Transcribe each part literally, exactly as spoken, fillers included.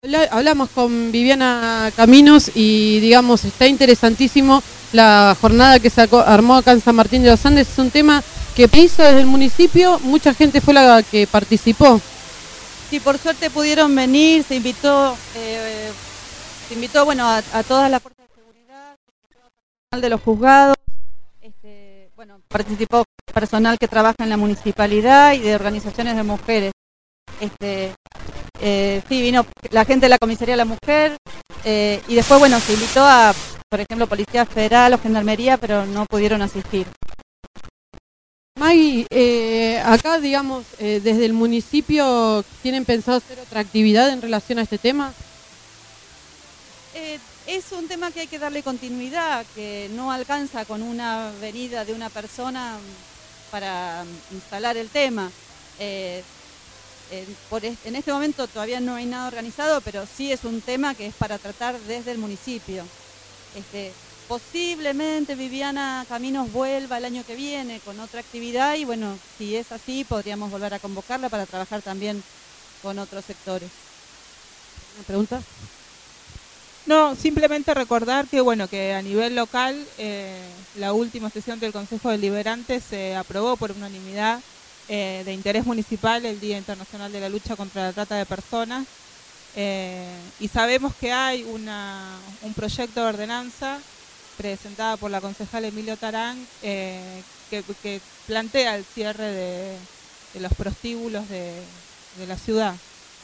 Habla- Hablamos con Viviana Caminos y digamos, está interesantísimo la jornada que se aco- armó acá en San Martín de los Andes. Es un tema que hizo desde el municipio, mucha gente fue la que participó. Sí, por suerte pudieron venir, se invitó, eh, se invitó bueno, a, a todas las fuerzas de seguridad, personal de los juzgados, este, bueno, participó personal que trabaja en la municipalidad y de organizaciones de mujeres. Este, eh, sí, vino la gente de la Comisaría de la Mujer eh, y después, bueno, se invitó a, por ejemplo, Policía Federal o Gendarmería, pero no pudieron asistir. Maggie, eh, acá digamos, eh, desde el municipio, ¿tienen pensado hacer otra actividad en relación a este tema? Eh, es un tema que hay que darle continuidad, que no alcanza con una venida de una persona para instalar el tema. Eh, en, por est- en este momento todavía no hay nada organizado, pero sí es un tema que es para tratar desde el municipio. Este, posiblemente Viviana Caminos vuelva el año que viene con otra actividad y bueno, si es así podríamos volver a convocarla para trabajar también con otros sectores. ¿Una pregunta? No, simplemente recordar que bueno que a nivel local eh, la última sesión del Consejo Deliberante se aprobó por unanimidad eh, de interés municipal el Día Internacional de la Lucha contra la Trata de Personas eh, y sabemos que hay una, un proyecto de ordenanza presentada por la concejal Emilio Tarán eh, que, que plantea el cierre de, de los prostíbulos de, de la ciudad.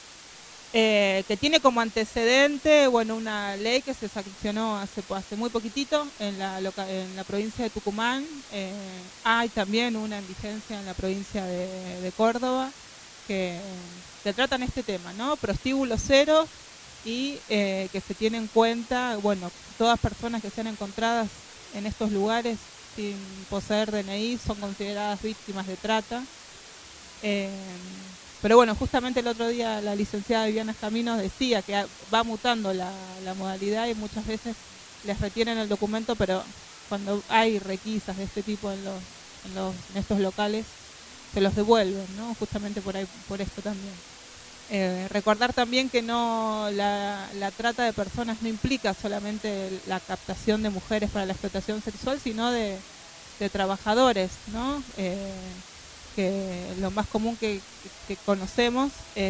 Eh, que tiene como antecedente bueno una ley que se sancionó hace, hace muy poquitito en la, loca, en la provincia de Tucumán. Eh, hay también una en vigencia en la provincia de, de Córdoba que, que tratan este tema, ¿no? Prostíbulo cero y eh, que se tiene en cuenta, bueno, todas personas que sean encontradas en estos lugares sin poseer D N I son consideradas víctimas de trata. Eh, Pero bueno, justamente el otro día la licenciada Viviana Caminos decía que va mutando la, la modalidad y muchas veces les retienen el documento, pero cuando hay requisas de este tipo en, los, en, los, en estos locales, se los devuelven, ¿no? Justamente por ahí, por esto también. Eh, recordar también que no la, la trata de personas no implica solamente la captación de mujeres para la explotación sexual, sino de, de trabajadores, ¿no? Eh, que lo más común que, que conocemos es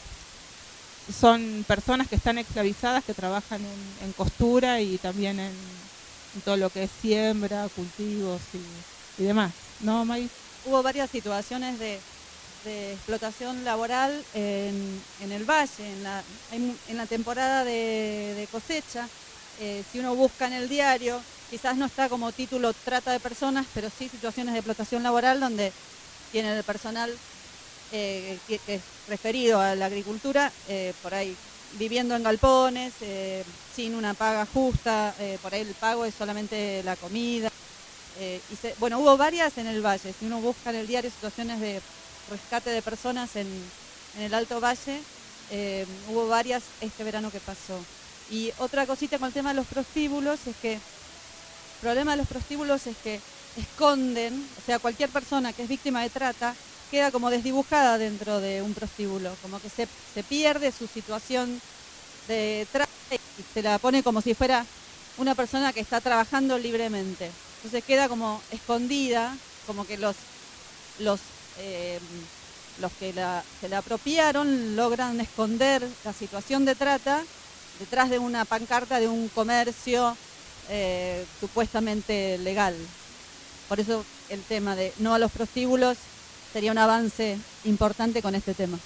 son personas que están esclavizadas, que trabajan en, en costura y también en, en todo lo que es siembra, cultivos y, y demás, ¿no, May? Hubo varias situaciones de, de explotación laboral en, en el valle, en la, en la temporada de, de cosecha. Eh, si uno busca en el diario, quizás no está como título trata de personas, pero sí situaciones de explotación laboral donde tienen el personal eh, que, que es referido a la agricultura, eh, por ahí viviendo en galpones, eh, sin una paga justa, eh, por ahí el pago es solamente la comida. Eh, y se, bueno, hubo varias en el Valle, si uno busca en el diario situaciones de rescate de personas en, en el Alto Valle, eh, hubo varias este verano que pasó. Y otra cosita con el tema de los prostíbulos es que, el problema de los prostíbulos es que esconden, o sea, cualquier persona que es víctima de trata queda como desdibujada dentro de un prostíbulo, como que se, se pierde su situación de trata y se la pone como si fuera una persona que está trabajando libremente. Entonces queda como escondida, como que los, los, eh, los que la, se la apropiaron logran esconder la situación de trata detrás de una pancarta de un comercio eh, supuestamente legal. Por eso el tema de no a los prostíbulos sería un avance importante con este tema.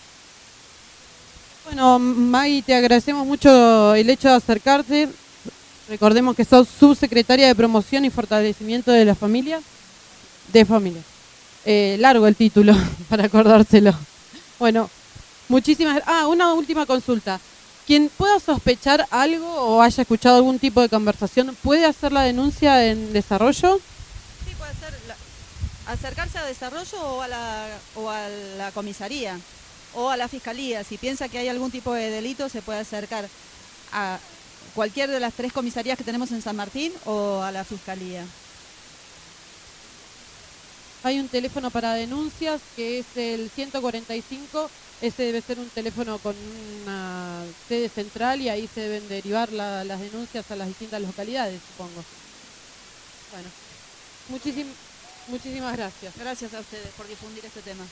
Bueno, Maggie, te agradecemos mucho el hecho de acercarte. Recordemos que sos subsecretaria de Promoción y Fortalecimiento de la Familia. De Familia. Eh, largo el título, para acordárselo. Bueno, muchísimas... Ah, una última consulta. Quien pueda sospechar algo o haya escuchado algún tipo de conversación, ¿puede hacer la denuncia en desarrollo? Sí, puede ser la, acercarse a desarrollo o a, la, o a la comisaría o a la fiscalía. Si piensa que hay algún tipo de delito, se puede acercar a cualquier de las tres comisarías que tenemos en San Martín o a la fiscalía. hay un teléfono para denuncias que es el ciento cuarenta y cinco. Ese debe ser un teléfono con una sede central y ahí se deben derivar la, las denuncias a las distintas localidades, supongo. Bueno, muchísim, muchísimas gracias. Gracias a ustedes por difundir este tema.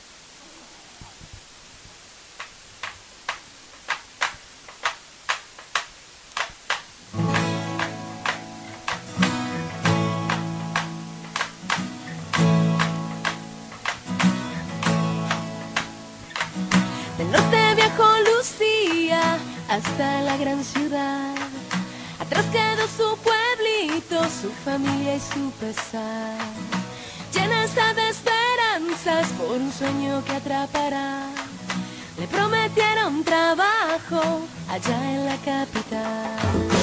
Del norte viajó Lucía hasta la gran ciudad. Atrás quedó su pueblito, su familia y su pesar. Llena está de esperanzas por un sueño que atrapará. Le prometieron trabajo allá en la capital.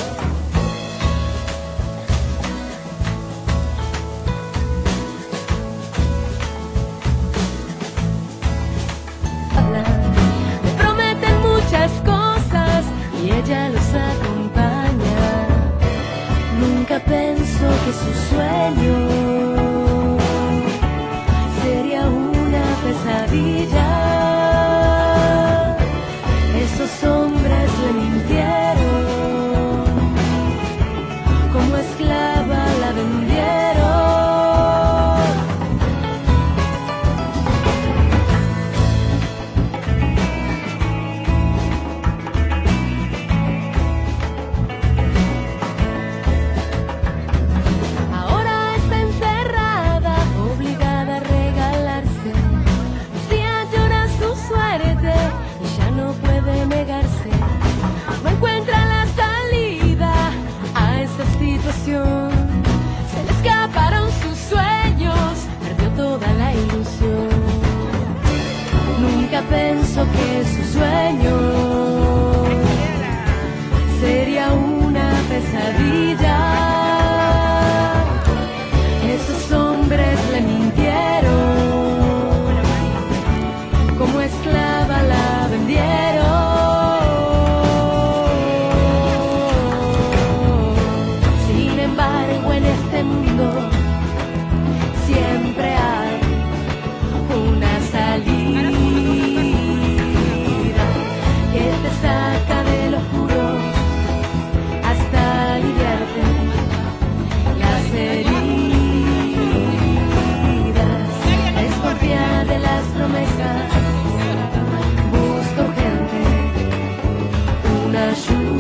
Le prometen muchas cosas y ella los acompaña. Nunca pensó que su sueño sería una pesadilla. Esos hombres le mintieron, como esclava la vendieron. Ahora está encerrada, obligada a regalarse. Lucía llora su suerte y ya no puede negarse. No encuentra la salida a esta situación. Se le escaparon sus sueños, perdió toda la ilusión. Nunca pensó que su sueño sería una pesadilla. Esos hombres le mintieron, como esclava la vendieron. Sin embargo, en este mundo siempre hay una salida que te saca del oscuro hasta aliviarte las heridas. Desconfía de las promesas, busca urgente una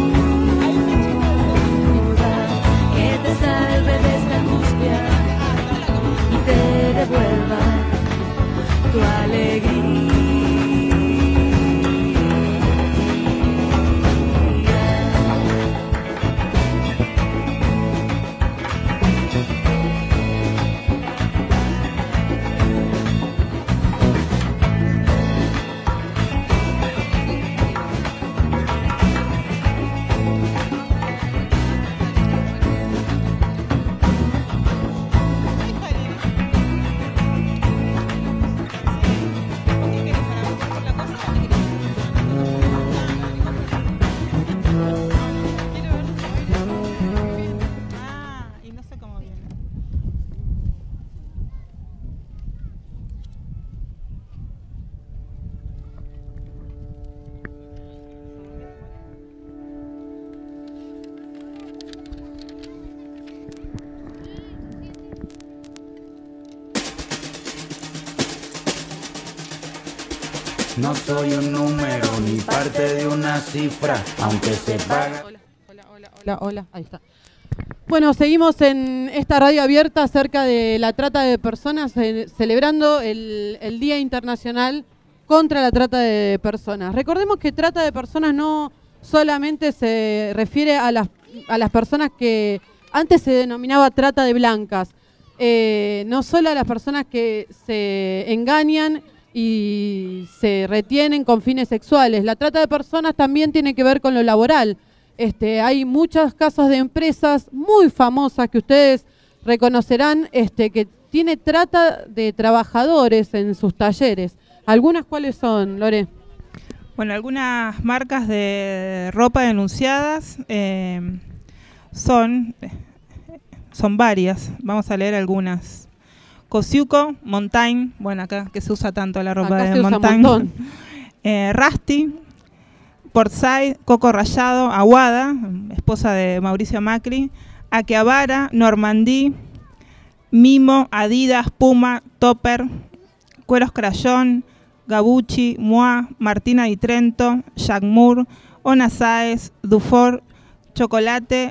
ayuda que te salve de esta angustia y te devuelva tu alegría. Ah, y no sé cómo viene. No soy un número ni parte de una cifra, aunque se paga. Hola, hola, hola, hola, hola, ahí está. Bueno, seguimos en esta radio abierta acerca de la trata de personas, eh, celebrando el, el Día Internacional contra la Trata de Personas. Recordemos que trata de personas no solamente se refiere a las, a las personas que antes se denominaba trata de blancas, eh, no solo a las personas que se engañan y se retienen con fines sexuales. La trata de personas también tiene que ver con lo laboral. Este, hay muchos casos de empresas muy famosas que ustedes reconocerán este, que tiene trata de trabajadores en sus talleres. ¿Algunas cuáles son, Lore? Bueno, algunas marcas de ropa denunciadas eh, son, son varias. Vamos a leer algunas. Kosiuko, Montaigne, bueno, acá que se usa tanto la ropa Acá de se usa Montaigne. un montón. eh, Rusty, Portside, Coco Rallado, Aguada, esposa de Mauricio Macri, Akihabara, Normandí, Mimo, Adidas, Puma, Topper, Cueros Crayón, Gabucci, Moa, Martina di Trento, Jack Moore, Ona Sáez, Dufour, Chocolate,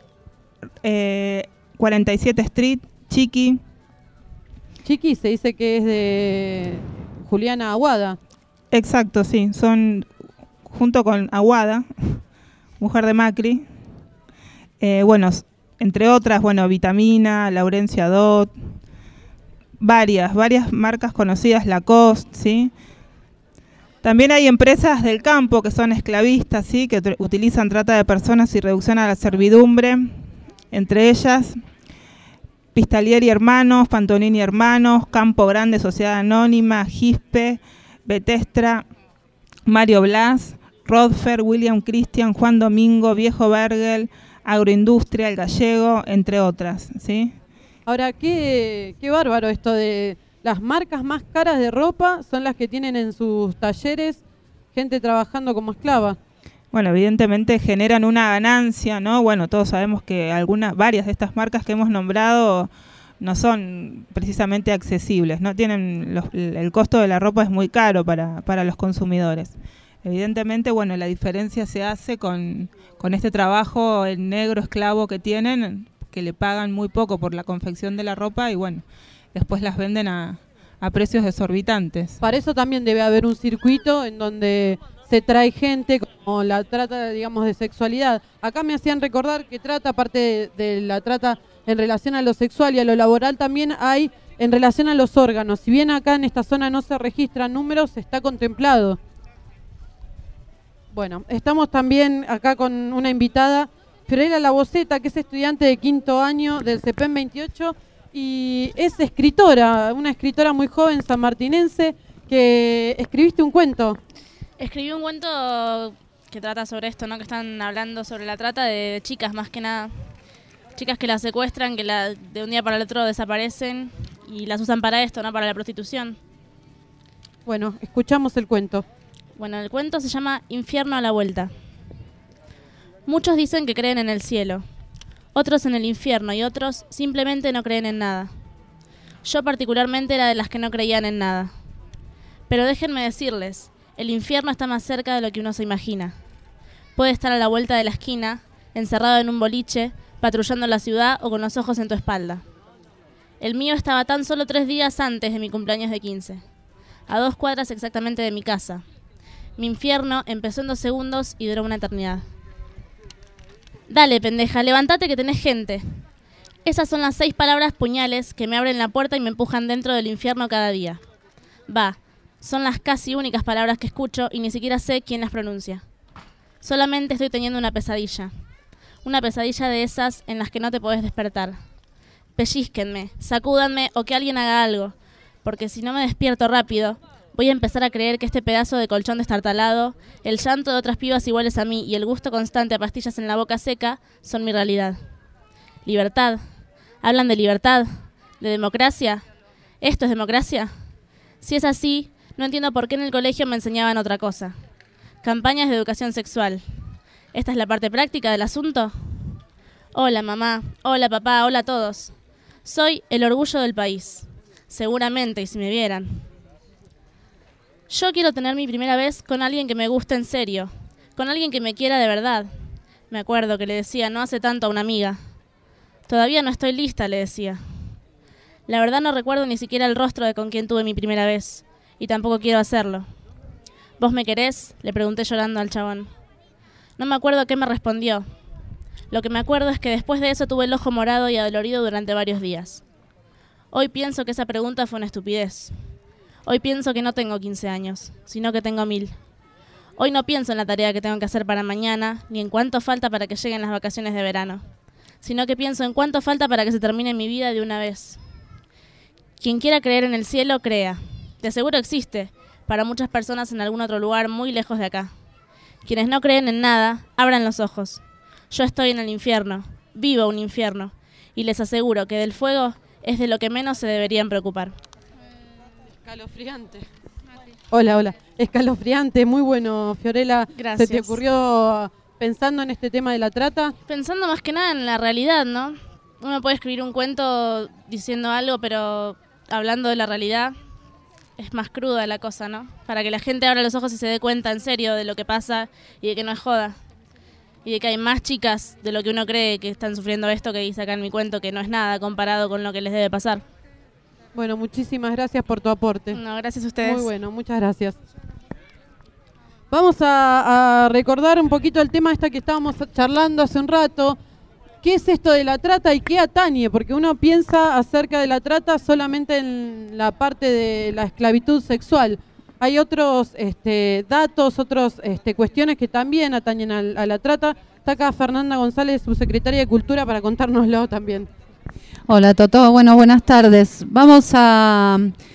eh, cuarenta y siete Street, Chiqui. Chiqui se dice que es de Juliana Aguada. Exacto, sí, son junto con Aguada, mujer de Macri. Eh, bueno, entre otras, bueno, Vitamina, Laurencia Dot, varias, varias marcas conocidas, Lacoste, ¿sí? También hay empresas del campo que son esclavistas, ¿sí? Que tr- utilizan trata de personas y reducción a la servidumbre, entre ellas Pistalieri Hermanos, Pantonini Hermanos, Campo Grande Sociedad Anónima, Gispe, Betestra, Mario Blas, Rodfer, William Christian, Juan Domingo, Viejo Bergel, Agroindustria, El Gallego, entre otras, ¿sí? Ahora, qué, qué bárbaro esto de las marcas más caras de ropa son las que tienen en sus talleres gente trabajando como esclava. Bueno, evidentemente generan una ganancia, ¿no? Bueno, todos sabemos que algunas, varias de estas marcas que hemos nombrado no son precisamente accesibles, no tienen los, el costo de la ropa es muy caro para, para los consumidores. Evidentemente, bueno, la diferencia se hace con, con este trabajo en negro esclavo que tienen, que le pagan muy poco por la confección de la ropa y bueno, después las venden a, a precios exorbitantes. Para eso también debe haber un circuito en donde se trae gente como la trata, digamos, de sexualidad. Acá me hacían recordar que trata, aparte de, de la trata en relación a lo sexual y a lo laboral, también hay en relación a los órganos. Si bien acá en esta zona no se registran números, está contemplado. Bueno, estamos también acá con una invitada, Fiorella Laboceta, que es estudiante de quinto año del C P E M veintiocho y es escritora, una escritora muy joven sanmartinense, que escribiste un cuento. Escribí un cuento que trata sobre esto, ¿no? Que están hablando sobre la trata de chicas, más que nada. Chicas que las secuestran, que la, de un día para el otro desaparecen y las usan para esto, ¿no? Para la prostitución. Bueno, escuchamos el cuento. Bueno, el cuento se llama Infierno a la vuelta. Muchos dicen que creen en el cielo, otros en el infierno y otros simplemente no creen en nada. Yo particularmente era de las que no creían en nada. Pero déjenme decirles, el infierno está más cerca de lo que uno se imagina. Puede estar a la vuelta de la esquina, encerrado en un boliche, patrullando la ciudad o con los ojos en tu espalda. El mío estaba tan solo tres días antes de mi cumpleaños de quince, a dos cuadras exactamente de mi casa. Mi infierno empezó en dos segundos y duró una eternidad. Dale, pendeja, levántate que tenés gente. Esas son las seis palabras puñales que me abren la puerta y me empujan dentro del infierno cada día. Va, son las casi únicas palabras que escucho y ni siquiera sé quién las pronuncia. Solamente estoy teniendo una pesadilla. Una pesadilla de esas en las que no te podés despertar. Pellízquenme, sacúdanme o que alguien haga algo, porque si no me despierto rápido, voy a empezar a creer que este pedazo de colchón destartalado, el llanto de otras pibas iguales a mí y el gusto constante a pastillas en la boca seca son mi realidad. Libertad. ¿Hablan de libertad? ¿De democracia? ¿Esto es democracia? Si es así, no entiendo por qué en el colegio me enseñaban otra cosa. Campañas de educación sexual. ¿Esta es la parte práctica del asunto? Hola mamá, hola papá, hola a todos. Soy el orgullo del país. Seguramente, y si me vieran. Yo quiero tener mi primera vez con alguien que me guste en serio, con alguien que me quiera de verdad. Me acuerdo que le decía no hace tanto a una amiga. Todavía no estoy lista, le decía. La verdad no recuerdo ni siquiera el rostro de con quien tuve mi primera vez, y tampoco quiero hacerlo. ¿Vos me querés?, le pregunté llorando al chabón. No me acuerdo qué me respondió. Lo que me acuerdo es que después de eso tuve el ojo morado y adolorido durante varios días. Hoy pienso que esa pregunta fue una estupidez. Hoy pienso que no tengo quince años, sino que tengo mil. Hoy no pienso en la tarea que tengo que hacer para mañana, ni en cuánto falta para que lleguen las vacaciones de verano, sino que pienso en cuánto falta para que se termine mi vida de una vez. Quien quiera creer en el cielo, crea. De seguro existe, para muchas personas en algún otro lugar muy lejos de acá. Quienes no creen en nada, abran los ojos. Yo estoy en el infierno, vivo un infierno, y les aseguro que del fuego es de lo que menos se deberían preocupar. Escalofriante. Hola, hola. Escalofriante, muy bueno, Fiorella. Gracias. ¿Se te ocurrió pensando en este tema de la trata? Pensando más que nada en la realidad, ¿no? Uno puede escribir un cuento diciendo algo, pero hablando de la realidad es más cruda la cosa, ¿no? Para que la gente abra los ojos y se dé cuenta en serio de lo que pasa y de que no es joda. Y de que hay más chicas de lo que uno cree que están sufriendo esto que dice acá en mi cuento, que no es nada comparado con lo que les debe pasar. Bueno, muchísimas gracias por tu aporte. No, gracias a ustedes. Muy bueno, muchas gracias. Vamos a, a recordar un poquito el tema este que estábamos charlando hace un rato. ¿Qué es esto de la trata y qué atañe? Porque uno piensa acerca de la trata solamente en la parte de la esclavitud sexual. Hay otros este, datos, otras este, cuestiones que también atañen a, a la trata. Está acá Fernanda González, subsecretaria de Cultura, para contárnoslo también. Hola Toto, bueno, buenas tardes. Vamos a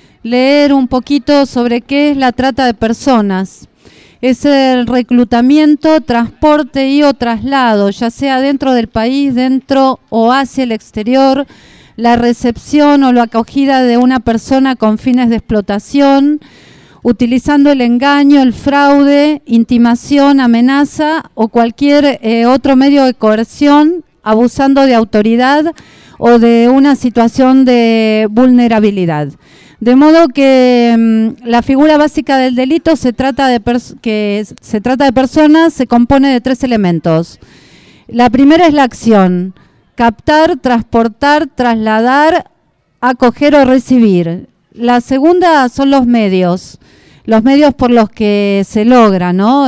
leer un poquito sobre qué es la trata de personas. Es el reclutamiento, transporte y o traslado, ya sea dentro del país, dentro o hacia el exterior, la recepción o la acogida de una persona con fines de explotación, utilizando el engaño, el fraude, intimación, amenaza o cualquier eh, otro medio de coerción, abusando de autoridad o de una situación de vulnerabilidad. De modo que mmm, la figura básica del delito se trata de que se trata de personas, se compone de tres elementos. La primera es la acción: captar, transportar, trasladar, acoger o recibir. La segunda son los medios, los medios por los que se logra, ¿no?,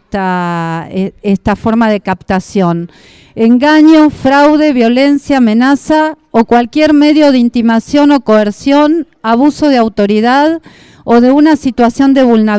esta, esta forma de captación. Engaño, fraude, violencia, amenaza o cualquier medio de intimación o coerción, abuso de autoridad o de una situación de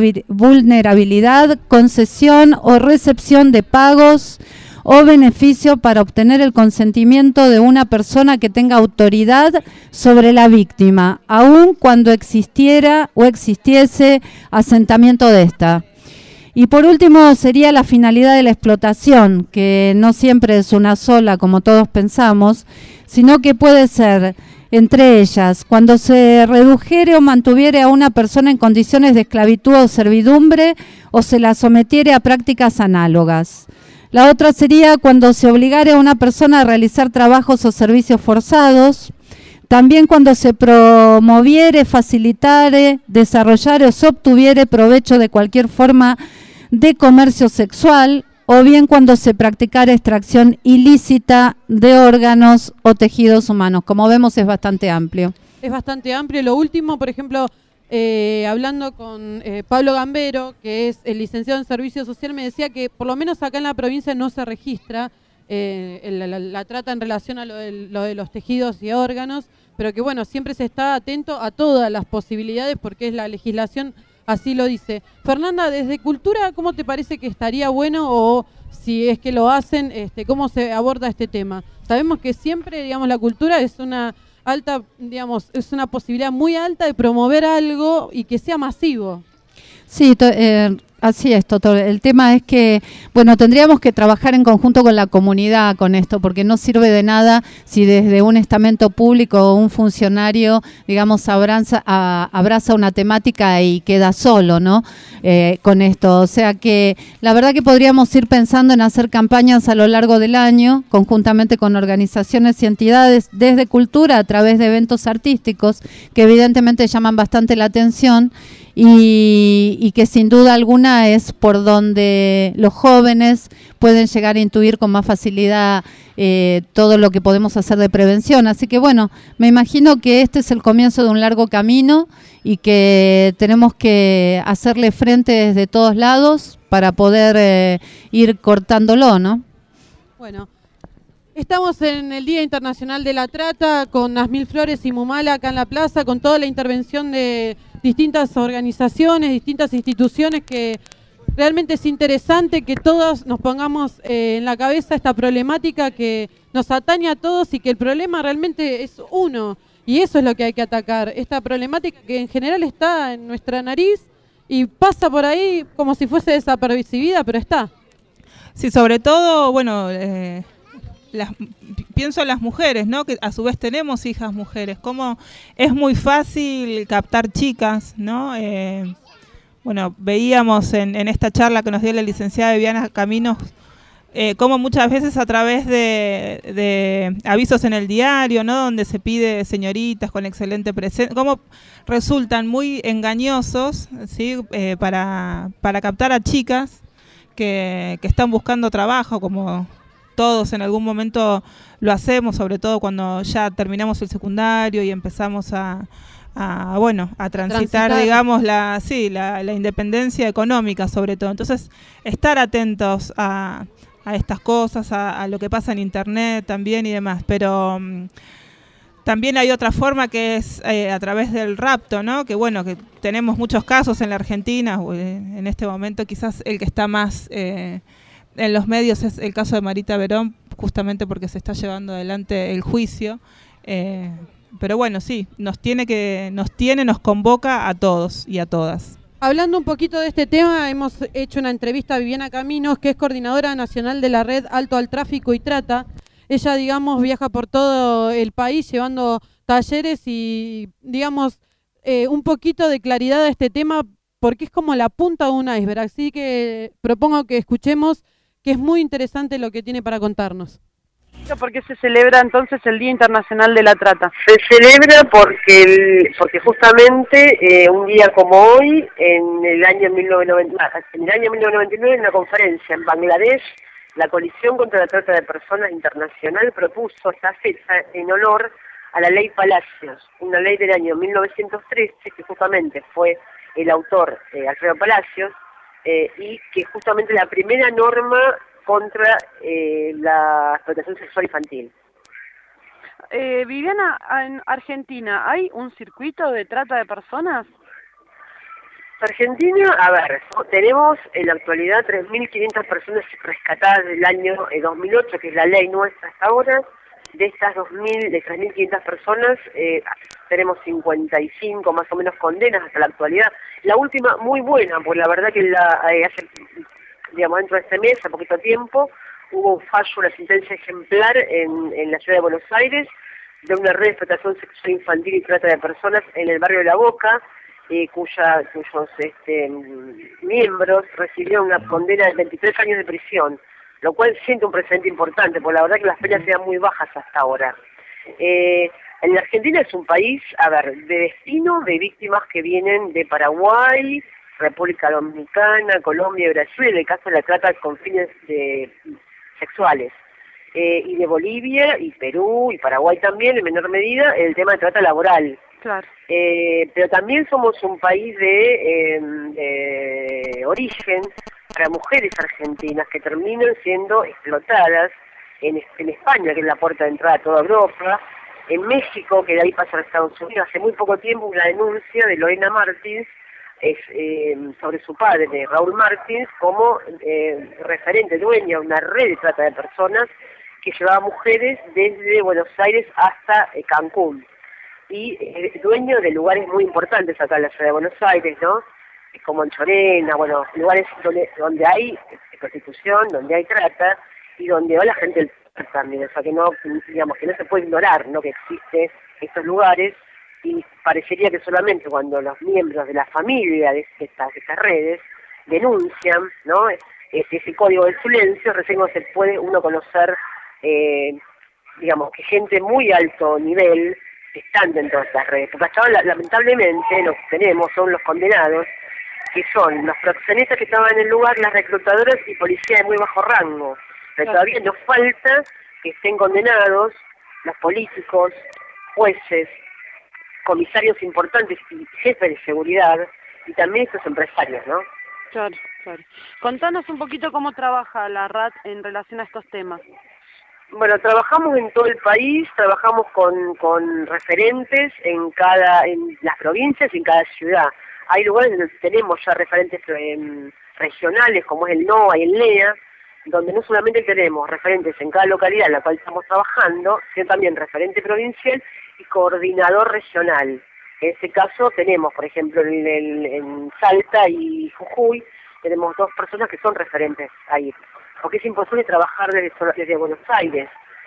vulnerabilidad, concesión o recepción de pagos o beneficio para obtener el consentimiento de una persona que tenga autoridad sobre la víctima, aun cuando existiera o existiese asentamiento de esta. Y por último sería la finalidad de la explotación, que no siempre es una sola, como todos pensamos, sino que puede ser, entre ellas, cuando se redujere o mantuviere a una persona en condiciones de esclavitud o servidumbre o se la sometiere a prácticas análogas. La otra sería cuando se obligare a una persona a realizar trabajos o servicios forzados. También cuando se promoviere, facilitare, desarrollare o se obtuviere provecho de cualquier forma de comercio sexual, o bien cuando se practicara extracción ilícita de órganos o tejidos humanos. Como vemos, es bastante amplio. Es bastante amplio. Lo último, por ejemplo, eh, hablando con eh, Pablo Gambero, que es el licenciado en Servicio Social, me decía que por lo menos acá en la provincia no se registra eh, la, la, la trata en relación a lo de, lo de los tejidos y órganos, pero que bueno, siempre se está atento a todas las posibilidades porque es la legislación así lo dice. Fernanda, desde Cultura, ¿cómo te parece que estaría bueno o si es que lo hacen, este, cómo se aborda este tema? Sabemos que siempre, digamos, la cultura es una alta, digamos, es una posibilidad muy alta de promover algo y que sea masivo. Sí, eh, así es, Toto. El tema es que, bueno, tendríamos que trabajar en conjunto con la comunidad con esto, porque no sirve de nada si desde un estamento público o un funcionario, digamos, abraza, a, abraza una temática y queda solo, ¿no?, eh, con esto. O sea que la verdad que podríamos ir pensando en hacer campañas a lo largo del año, conjuntamente con organizaciones y entidades desde Cultura a través de eventos artísticos que evidentemente llaman bastante la atención. Y, y que sin duda alguna es por donde los jóvenes pueden llegar a intuir con más facilidad eh, todo lo que podemos hacer de prevención. Así que bueno, me imagino que este es el comienzo de un largo camino y que tenemos que hacerle frente desde todos lados para poder eh, ir cortándolo, ¿no? Bueno, estamos en el Día Internacional de la Trata con Nasmil Flores y Mumala acá en la plaza, con toda la intervención de distintas organizaciones, distintas instituciones, que realmente es interesante que todos nos pongamos eh, en la cabeza esta problemática que nos atañe a todos y que el problema realmente es uno, y eso es lo que hay que atacar, esta problemática que en general está en nuestra nariz y pasa por ahí como si fuese desapercibida, pero está. Sí, sobre todo, bueno, eh, las, pienso en las mujeres, ¿no? Que a su vez tenemos hijas mujeres, cómo es muy fácil captar chicas, ¿no? Eh, bueno, veíamos en, en esta charla que nos dio la licenciada Viviana Caminos, eh, cómo muchas veces a través de, de avisos en el diario, ¿no? Donde se pide señoritas con excelente presencia, cómo resultan muy engañosos, ¿sí? Eh, para, para captar a chicas que, que están buscando trabajo, como todos en algún momento lo hacemos, sobre todo cuando ya terminamos el secundario y empezamos a, a bueno, a transitar, transitar. digamos, la, sí, la, la independencia económica sobre todo. Entonces, estar atentos a, a estas cosas, a, a lo que pasa en internet también y demás, pero um, también hay otra forma que es eh, a través del rapto, ¿no? Que bueno, que tenemos muchos casos en la Argentina, eh, en este momento quizás el que está más eh, en los medios es el caso de Marita Verón, justamente porque se está llevando adelante el juicio, eh, pero bueno, sí, nos tiene que, nos tiene, nos convoca a todos y a todas. Hablando un poquito de este tema, hemos hecho una entrevista a Viviana Caminos, que es coordinadora nacional de la red Alto al Tráfico y Trata. Ella, digamos, viaja por todo el país llevando talleres y, digamos, eh, un poquito de claridad a este tema, porque es como la punta de un iceberg. Así que propongo que escuchemos, que es muy interesante lo que tiene para contarnos. ¿Por qué se celebra entonces el Día Internacional de la Trata? Se celebra porque el, porque justamente eh, un día como hoy, en el año mil novecientos noventa, en el año mil novecientos noventa y nueve, en una conferencia en Bangladesh, la Coalición contra la Trata de Personas Internacional propuso esta fecha en honor a la Ley Palacios, una ley del año mil novecientos trece, que justamente fue el autor eh, Alfredo Palacios, eh, y que justamente la primera norma contra eh, la explotación sexual infantil. Eh, Viviana, en Argentina, ¿hay un circuito de trata de personas? Argentina, a ver, tenemos en la actualidad tres mil quinientas personas rescatadas del año eh, dos mil ocho, que es la ley nuestra hasta ahora. De estas dos mil, de tres mil quinientas personas, eh, tenemos cincuenta y cinco más o menos condenas hasta la actualidad. La última muy buena, porque la verdad que la, eh, hace, digamos, dentro de este mes, a poquito tiempo, hubo un fallo, una sentencia ejemplar en, en la ciudad de Buenos Aires, de una red de explotación sexual infantil y trata de personas en el barrio de La Boca, eh, cuya, cuyos este, miembros recibieron una condena de veintitrés años de prisión, lo cual siente un precedente importante, porque la verdad que las penas eran muy bajas hasta ahora. Eh, en la Argentina es un país, a ver, de destino de víctimas que vienen de Paraguay, República Dominicana, Colombia y Brasil, en el caso de la trata con fines de, sexuales, eh, y de Bolivia y Perú y Paraguay también, en menor medida, el tema de trata laboral. Claro. Eh, pero también somos un país de, eh, de origen para mujeres argentinas que terminan siendo explotadas en, en España, que es la puerta de entrada a toda Europa, en México, que de ahí pasa a Estados Unidos. Hace muy poco tiempo una denuncia de Lorena Martins es, eh, sobre su padre, Raúl Martins, como eh, referente, dueña de una red de trata de personas que llevaba mujeres desde Buenos Aires hasta eh, Cancún. Y eh, dueño de lugares muy importantes acá en la ciudad de Buenos Aires, ¿no? Como en Chorena, bueno, lugares donde, donde hay prostitución, donde hay trata y donde va la gente del también, o sea que no, digamos, que no se puede ignorar, ¿no?, que existe estos lugares, y parecería que solamente cuando los miembros de la familia de estas, de estas redes denuncian, ¿no?, ese, ese código del silencio, recién se puede uno conocer, eh, digamos, que gente muy alto nivel están dentro de estas redes, porque hasta ahora lamentablemente lo que tenemos son los condenados, que son los proxenetas que estaban en el lugar, las reclutadoras y policías de muy bajo rango. Pero todavía nos falta que estén condenados los políticos, jueces, comisarios importantes y jefes de seguridad, y también estos empresarios, ¿no? Claro, claro. Contanos un poquito cómo trabaja la R A T en relación a estos temas. Bueno, trabajamos en todo el país, trabajamos con, con referentes en cada, en las provincias y en cada ciudad. Hay lugares donde tenemos ya referentes eh, regionales, como es el NOA y el NEA, donde no solamente tenemos referentes en cada localidad en la cual estamos trabajando, sino también referente provincial y coordinador regional. En este caso tenemos, por ejemplo, en, el, en Salta y Jujuy, tenemos dos personas que son referentes ahí, porque es imposible trabajar desde, desde Buenos Aires.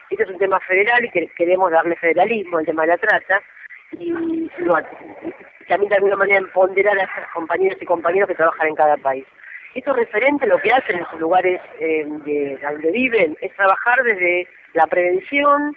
Este es un tema federal y que queremos darle federalismo al tema de la trata y, no, y también de alguna manera empoderar a esas compañeras y compañeros que trabajan en cada país. Estos referentes lo que hacen en sus lugares eh, de donde viven es trabajar desde la prevención,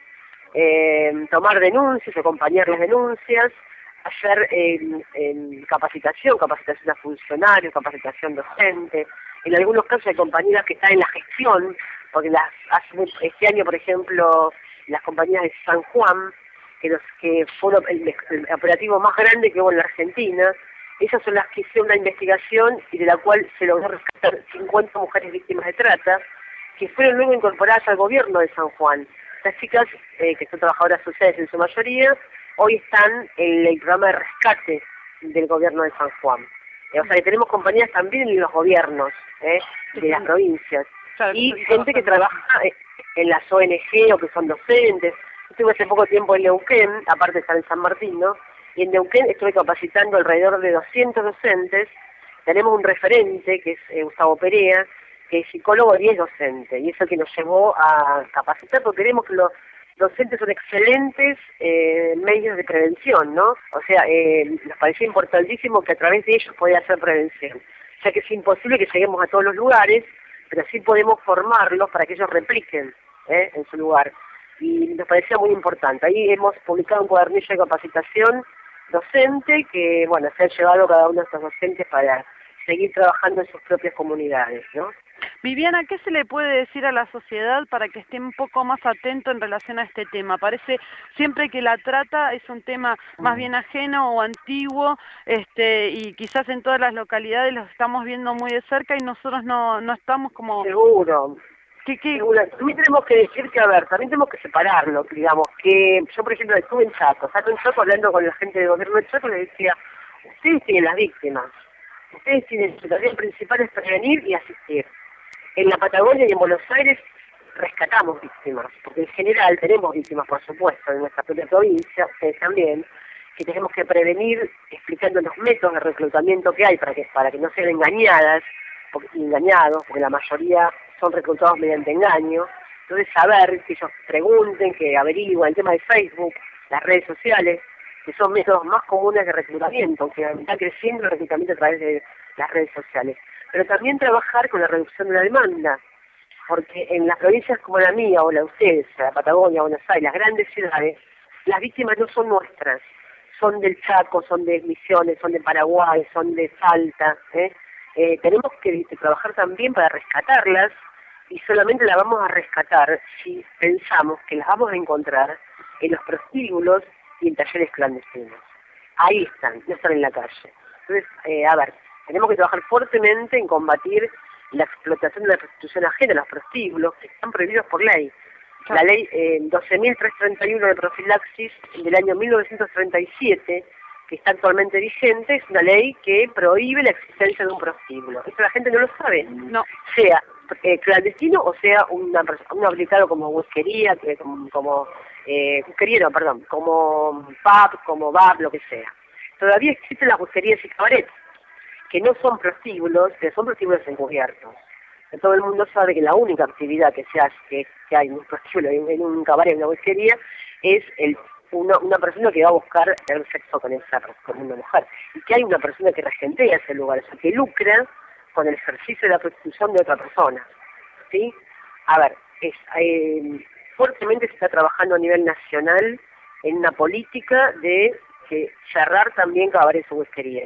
eh, tomar denuncias, acompañar las denuncias, hacer eh, eh, capacitación, capacitación a funcionarios, capacitación docente. En algunos casos hay compañeras que están en la gestión, porque las, hace, este año, por ejemplo, las compañías de San Juan, que, los, que fue el, el operativo más grande que hubo en la Argentina, esas son las que hicieron una investigación y de la cual se logró rescatar cincuenta mujeres víctimas de trata, que fueron luego incorporadas al gobierno de San Juan. Estas chicas, eh, que son trabajadoras sociales en su mayoría, hoy están en el programa de rescate del gobierno de San Juan. Eh, o sea, que tenemos compañías también en los gobiernos eh, de las provincias. Y gente que trabaja en las O N G o que son docentes. Estuve hace poco tiempo en Neuquén, aparte de estar en San Martín, ¿no? Y en Neuquén estuve capacitando alrededor de doscientos docentes. Tenemos un referente, que es eh, Gustavo Perea, que es psicólogo y es docente. Y eso que nos llevó a capacitar, porque queremos que los docentes son excelentes eh, medios de prevención, ¿no? O sea, eh, nos parecía importantísimo que a través de ellos podía hacer prevención. O sea que es imposible que lleguemos a todos los lugares, pero sí podemos formarlos para que ellos repliquen ¿eh? en su lugar. Y nos parecía muy importante. Ahí hemos publicado un cuadernillo de capacitación docente que, bueno, se ha llevado cada uno de estos docentes para seguir trabajando en sus propias comunidades, ¿no? Viviana, ¿qué se le puede decir a la sociedad para que esté un poco más atento en relación a este tema? Parece siempre que la trata es un tema más bien ajeno o antiguo, este, y quizás en todas las localidades los estamos viendo muy de cerca y nosotros no, no estamos como... Seguro. ¿Qué, qué? Seguro. También tenemos que decir que, a ver, también tenemos que separarlo, digamos, que yo, por ejemplo, estuve en Chaco, estuve en Chaco hablando con la gente del gobierno de Chaco y les decía, ustedes tienen las víctimas, ustedes tienen su tarea principal es prevenir y asistir. En la Patagonia y en Buenos Aires rescatamos víctimas, porque en general tenemos víctimas, por supuesto, en nuestra propia provincia, ustedes también, que tenemos que prevenir explicando los métodos de reclutamiento que hay para que para que no sean engañadas, porque, engañados, porque la mayoría son reclutados mediante engaño. Entonces saber, que ellos pregunten, que averigüen el tema de Facebook, las redes sociales, que son métodos más comunes de reclutamiento, que está creciendo el reclutamiento a través de las redes sociales. Pero también trabajar con la reducción de la demanda, porque en las provincias como la mía o la de ustedes, la Patagonia, Buenos Aires, las grandes ciudades, las víctimas no son nuestras, son del Chaco, son de Misiones, son de Paraguay, son de Salta. ¿eh? Eh, tenemos que trabajar también para rescatarlas y solamente las vamos a rescatar si pensamos que las vamos a encontrar en los prostíbulos y en talleres clandestinos. Ahí están, no están en la calle. Entonces, eh, a ver, tenemos que trabajar fuertemente en combatir la explotación de la prostitución ajena, los prostíbulos, que están prohibidos por ley. La ley eh, doce mil trescientos treinta y uno de profilaxis del año mil novecientos treinta y siete, que está actualmente vigente, es una ley que prohíbe la existencia de un prostíbulo. Eso la gente no lo sabe. No. Sea eh, clandestino o sea una, un habilitado como whiskería, que, como, como eh, whiskería, no, perdón, como pub, como bar, lo que sea. Todavía existen las whiskerías y cabarets, que no son prostíbulos, que son prostíbulos encubiertos. Todo el mundo sabe que la única actividad que se hace, que, que hay en un prostíbulo, en, en un cabaret, en una whiskería, es el, una, una persona que va a buscar tener sexo con esa con una mujer. Y que hay una persona que regentea ese lugar, o sea, que lucra con el ejercicio de la prostitución de otra persona. ¿Sí? A ver, es, eh, fuertemente se está trabajando a nivel nacional en una política de que cerrar también cabarets o whiskerías.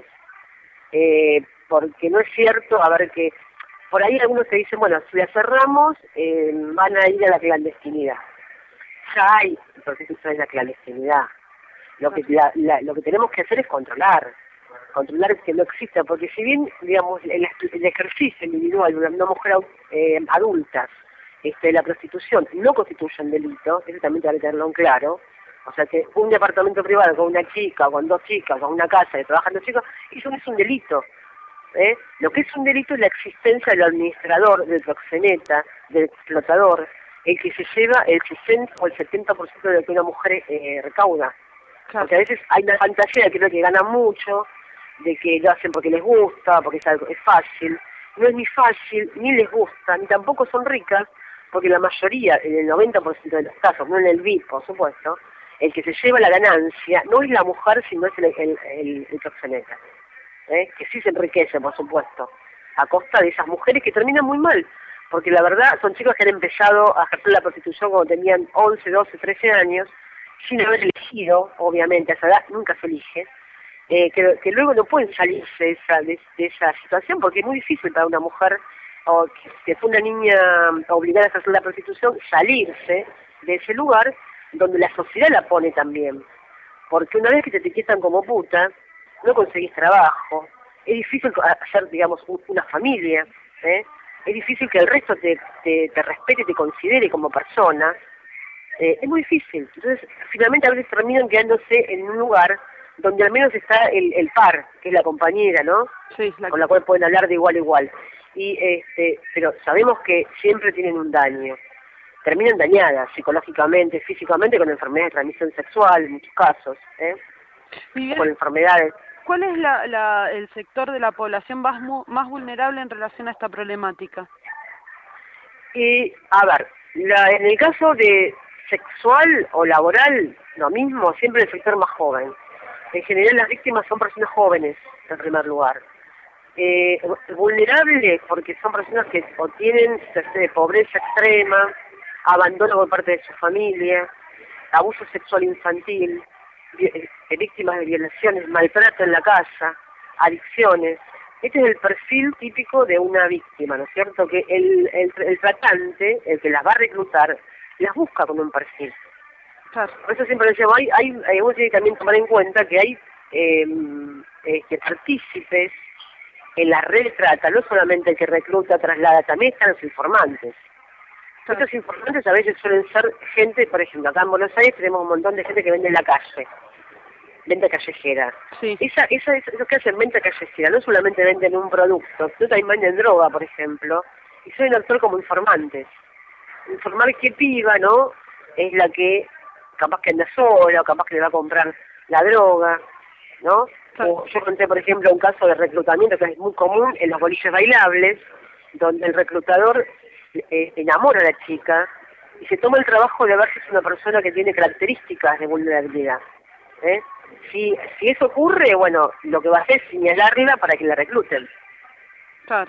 Eh, porque no es cierto, a ver, que por ahí algunos te dicen, bueno, si la cerramos, eh, van a ir a la clandestinidad. Ya hay prostitución en la clandestinidad. Lo que la, la, lo que tenemos que hacer es controlar, controlar que no exista, porque si bien, digamos, el, el ejercicio individual de una, una mujer eh, adulta, este, la prostitución no constituye un delito, eso también hay que tenerlo en claro. O sea que un departamento privado con una chica, con dos chicas, con una casa que trabajan dos chicos, eso no es un delito. ¿eh? Lo que es un delito es la existencia del administrador, del proxeneta, del explotador, el que se lleva el sesenta o el setenta por ciento de lo que una mujer eh, recauda. Claro. Porque a veces hay una fantasía de que creo que ganan mucho, de que lo hacen porque les gusta, porque es, algo, es fácil. No es ni fácil, ni les gusta, ni tampoco son ricas, porque la mayoría, en el noventa por ciento de los casos, no en el V I P, por supuesto, el que se lleva la ganancia no es la mujer, sino es el, el, el, el proxeneta, ¿eh? Que sí se enriquece, por supuesto, a costa de esas mujeres que terminan muy mal, porque la verdad son chicos que han empezado a ejercer la prostitución cuando tenían once, doce, trece años, sin haber elegido, obviamente, a esa edad nunca se elige, eh, que, que luego no pueden salirse de esa, de, de esa situación, porque es muy difícil para una mujer, o que, que fue una niña obligada a ejercer la prostitución, salirse de ese lugar donde la sociedad la pone también. Porque una vez que te etiquetan como puta, no conseguís trabajo, es difícil hacer, digamos, una familia, ¿eh? Es difícil que el resto te, te, te respete y te considere como persona, eh, es muy difícil. Entonces, finalmente a veces terminan quedándose en un lugar donde al menos está el, el par, que es la compañera, ¿no? Sí, la... Con la cual pueden hablar de igual a igual. Y este, pero sabemos que siempre tienen un daño. Terminan dañadas psicológicamente, físicamente, con enfermedades de transmisión sexual, en muchos casos, ¿eh? Bien, Con enfermedades. ¿cuál es la, la, el sector de la población más, más vulnerable en relación a esta problemática? Y, a ver, la, en el caso de sexual o laboral, lo mismo, siempre el sector más joven. En general las víctimas son personas jóvenes, en primer lugar. Eh, vulnerables porque son personas que o tienen de pobreza extrema, abandono por parte de su familia, abuso sexual infantil, eh, víctimas de violaciones, maltrato en la casa, adicciones. Este es el perfil típico de una víctima, ¿no es cierto? Que el, el, el tratante, el que las va a reclutar, las busca con un perfil. Claro. Por eso siempre decimos, hay, hay, hay uno tiene que también tomar en cuenta que hay eh, este, partícipes en la red de trata, no solamente el que recluta, traslada, también están los informantes. Claro. Estos informantes a veces suelen ser gente, por ejemplo, acá en Buenos Aires tenemos un montón de gente que vende en la calle, venta callejera. Sí. Esa, esa, esos que hacen venta callejera no solamente venden un producto, sino también venden droga, por ejemplo, y suelen actuar como informantes. Informar qué piba, ¿no? Es la que capaz que anda sola, o capaz que le va a comprar la droga, ¿no? Claro. Yo conté, por ejemplo, un caso de reclutamiento que es muy común en los boliches bailables, donde el reclutador eh, enamora a la chica y se toma el trabajo de ver si es una persona que tiene características de vulnerabilidad, ¿eh? Si, si eso ocurre, bueno, lo que va a hacer es señalarla para que la recluten. Claro.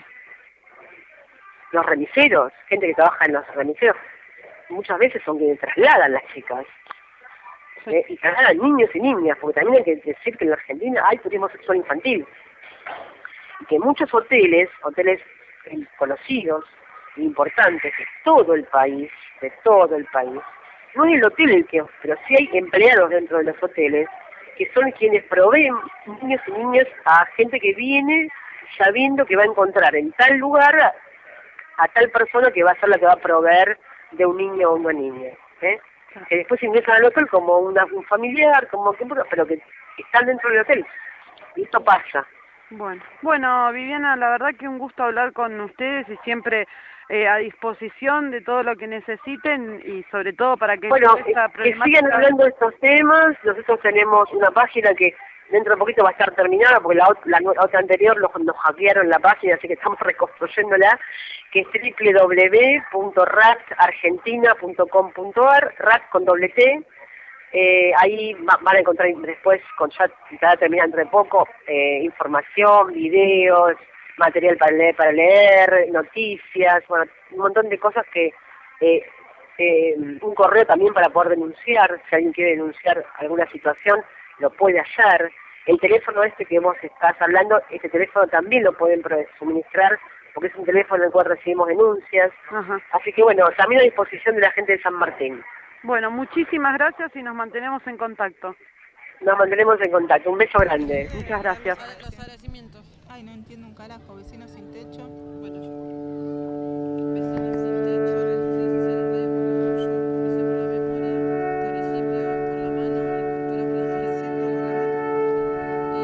Los remiseros, gente que trabaja en los remiseros, muchas veces son quienes trasladan las chicas. Sí. ¿Eh? Y trasladan niños y niñas, porque también hay que decir que en la Argentina hay turismo sexual infantil. Y que muchos hoteles, hoteles conocidos, importantes de todo el país, de todo el país, no es el hotel el que, pero sí hay empleados dentro de los hoteles que son quienes proveen niños y niñas a gente que viene sabiendo que va a encontrar en tal lugar a, a tal persona que va a ser la que va a proveer de un niño o una niña, ¿eh? Que después ingresan al hotel como una, un familiar, como que, pero que están dentro del hotel. Y esto pasa. Bueno, bueno, Viviana, la verdad que un gusto hablar con ustedes y siempre eh, a disposición de todo lo que necesiten y sobre todo para que... Bueno, esta que sigan hablando de estos temas. Nosotros tenemos una página que dentro de poquito va a estar terminada porque la, la, la otra anterior los, nos hackearon la página, así que estamos reconstruyéndola, que es doble u doble u doble u punto rat argentina punto com punto ar, rat con doble T. Eh, ahí va, van a encontrar después, con ya, ya termina entre poco, eh, información, videos, material para leer, para leer, noticias, bueno, un montón de cosas que... Eh, eh, un correo también para poder denunciar, si alguien quiere denunciar alguna situación, lo puede hacer. El teléfono este que vos estás hablando, este teléfono también lo pueden suministrar, porque es un teléfono en el cual recibimos denuncias. Ajá. Así que bueno, también a disposición de la gente de San Martín. Bueno, muchísimas gracias y nos mantenemos en contacto. Nos mantenemos en contacto. Un beso grande. Muchas gracias. Los agradecimientos. Ay, no entiendo un carajo. Vecinos sin techo. Bueno, yo... Vecinos sin techo, se les debe poner yo, empecé por la memoria, municipio por la mano y cultura por la municipio por la mano.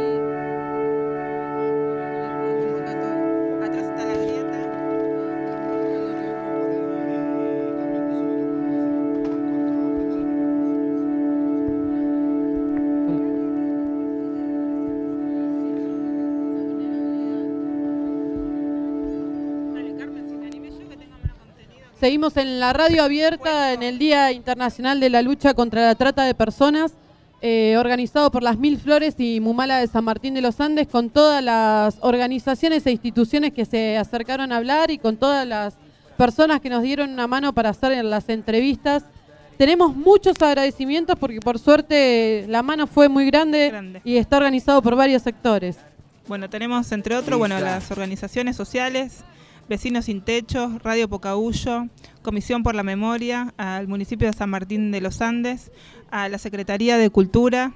Y la convocatoria. Atrás está la grieta. Seguimos en la radio abierta en el Día Internacional de la Lucha contra la Trata de Personas, eh, organizado por las Mil Flores y Mumala de San Martín de los Andes, con todas las organizaciones e instituciones que se acercaron a hablar y con todas las personas que nos dieron una mano para hacer las entrevistas. Tenemos muchos agradecimientos porque por suerte la mano fue muy grande, grande. y está organizado por varios sectores. Bueno, tenemos entre otros bueno, las organizaciones sociales, Vecinos Sin Techo, Radio Pocahuyo, Comisión por la Memoria, al municipio de San Martín de los Andes, a la Secretaría de Cultura,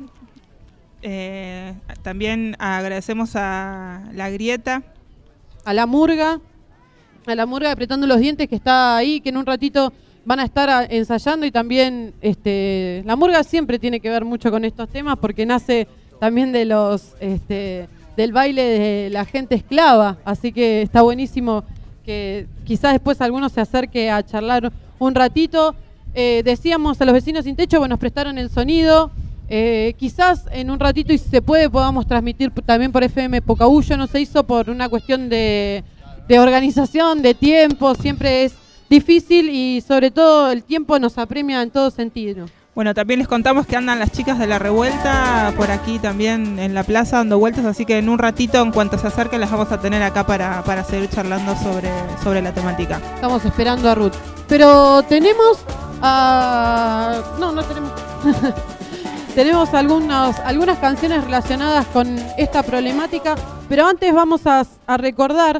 eh, también agradecemos a La Grieta, a La Murga, a La Murga Apretando los Dientes, que está ahí, que en un ratito van a estar a, ensayando, y también este, La Murga siempre tiene que ver mucho con estos temas porque nace también de los este, del baile de la gente esclava, así que está buenísimo que quizás después alguno se acerque a charlar un ratito. Eh, decíamos a los Vecinos Sin Techo, bueno, nos prestaron el sonido, eh, quizás en un ratito, y si se puede, podamos transmitir también por F M Pocahuyo. No se hizo por una cuestión de, de organización, de tiempo, siempre es difícil y sobre todo el tiempo nos apremia en todo sentido. Bueno, también les contamos que andan las chicas de La Revuelta por aquí también en la plaza dando vueltas, así que en un ratito, en cuanto se acerquen, las vamos a tener acá para, para seguir charlando sobre, sobre la temática. Estamos esperando a Ruth. Pero tenemos a... No, no tenemos... tenemos algunos, algunas canciones relacionadas con esta problemática, pero antes vamos a, a recordar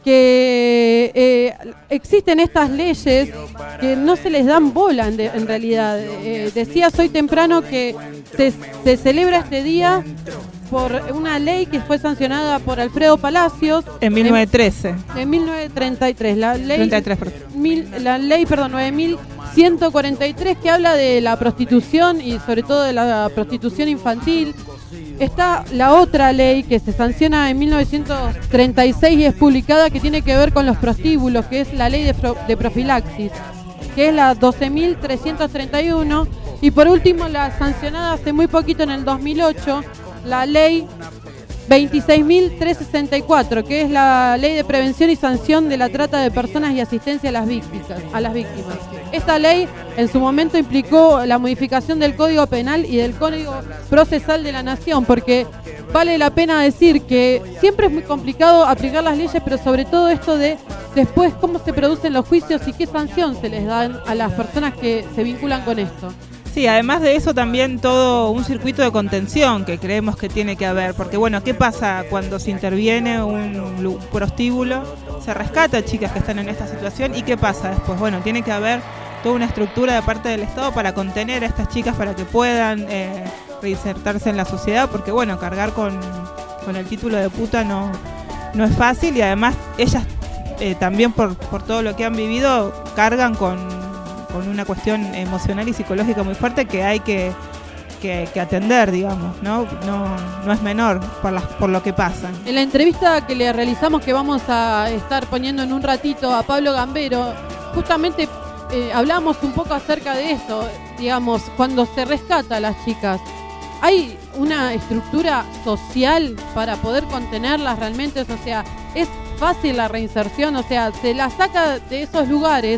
que eh, existen estas leyes que no se les dan bola en, de, en realidad. Eh, decías hoy temprano que se, se celebra este día por una ley que fue sancionada por Alfredo Palacios en mil novecientos trece. En, en mil novecientos treinta y tres, la ley, treinta y tres, mil, la ley perdón, nueve mil ciento cuarenta y tres, que habla de la prostitución y sobre todo de la prostitución infantil. Está la otra ley que se sanciona en mil novecientos treinta y seis y es publicada, que tiene que ver con los prostíbulos, que es la ley de, pro, de profilaxis, que es la doce mil trescientos treinta y uno. Y por último, la sancionada hace muy poquito, en el dos mil ocho, la ley veintiséis mil trescientos sesenta y cuatro, que es la ley de prevención y sanción de la trata de personas y asistencia a las víctimas. A las víctimas. Esta ley en su momento implicó la modificación del Código Penal y del Código Procesal de la Nación, porque vale la pena decir que siempre es muy complicado aplicar las leyes, pero sobre todo esto de después cómo se producen los juicios y qué sanción se les dan a las personas que se vinculan con esto. Sí, además de eso también todo un circuito de contención que creemos que tiene que haber, porque bueno, ¿qué pasa cuando se interviene un prostíbulo? Se rescata a chicas que están en esta situación, ¿y qué pasa después? Bueno, tiene que haber toda una estructura de parte del Estado para contener a estas chicas, para que puedan eh, reinsertarse en la sociedad, porque bueno, cargar con, con el título de puta no, no es fácil, y además ellas eh, también por, por todo lo que han vivido cargan con... con una cuestión emocional y psicológica muy fuerte que hay que, que, que atender, digamos, ¿no? No, no es menor por, las, por lo que pasa. En la entrevista que le realizamos, que vamos a estar poniendo en un ratito a Pablo Gambero, justamente eh, hablamos un poco acerca de esto, digamos, cuando se rescata a las chicas. ¿Hay una estructura social para poder contenerlas realmente? O sea, ¿es fácil la reinserción? O sea, se las saca de esos lugares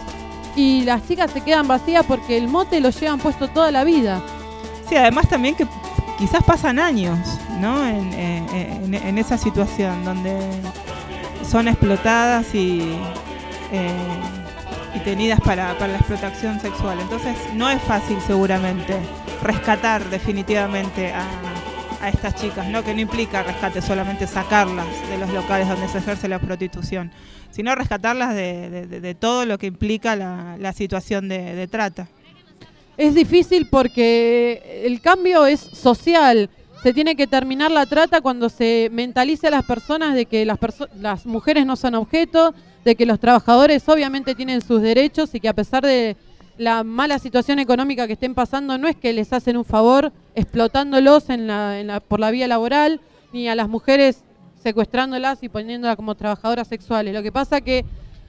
y las chicas se quedan vacías porque el mote lo llevan puesto toda la vida. Sí, además también que quizás pasan años, ¿no? En, en, en esa situación donde son explotadas y, eh, y tenidas para, para la explotación sexual. Entonces no es fácil seguramente rescatar definitivamente a, a estas chicas, ¿no? Que no implica rescate solamente sacarlas de los locales donde se ejerce la prostitución, sino rescatarlas de, de, de todo lo que implica la, la situación de, de trata. Es difícil porque el cambio es social. Se tiene que terminar la trata cuando se mentalice a las personas de que las, perso- las mujeres no son objeto, de que los trabajadores obviamente tienen sus derechos y que a pesar de la mala situación económica que estén pasando, no es que les hacen un favor explotándolos en la, en la, por la vía laboral, ni a las mujeres secuestrándolas y poniéndolas como trabajadoras sexuales. Lo que pasa que,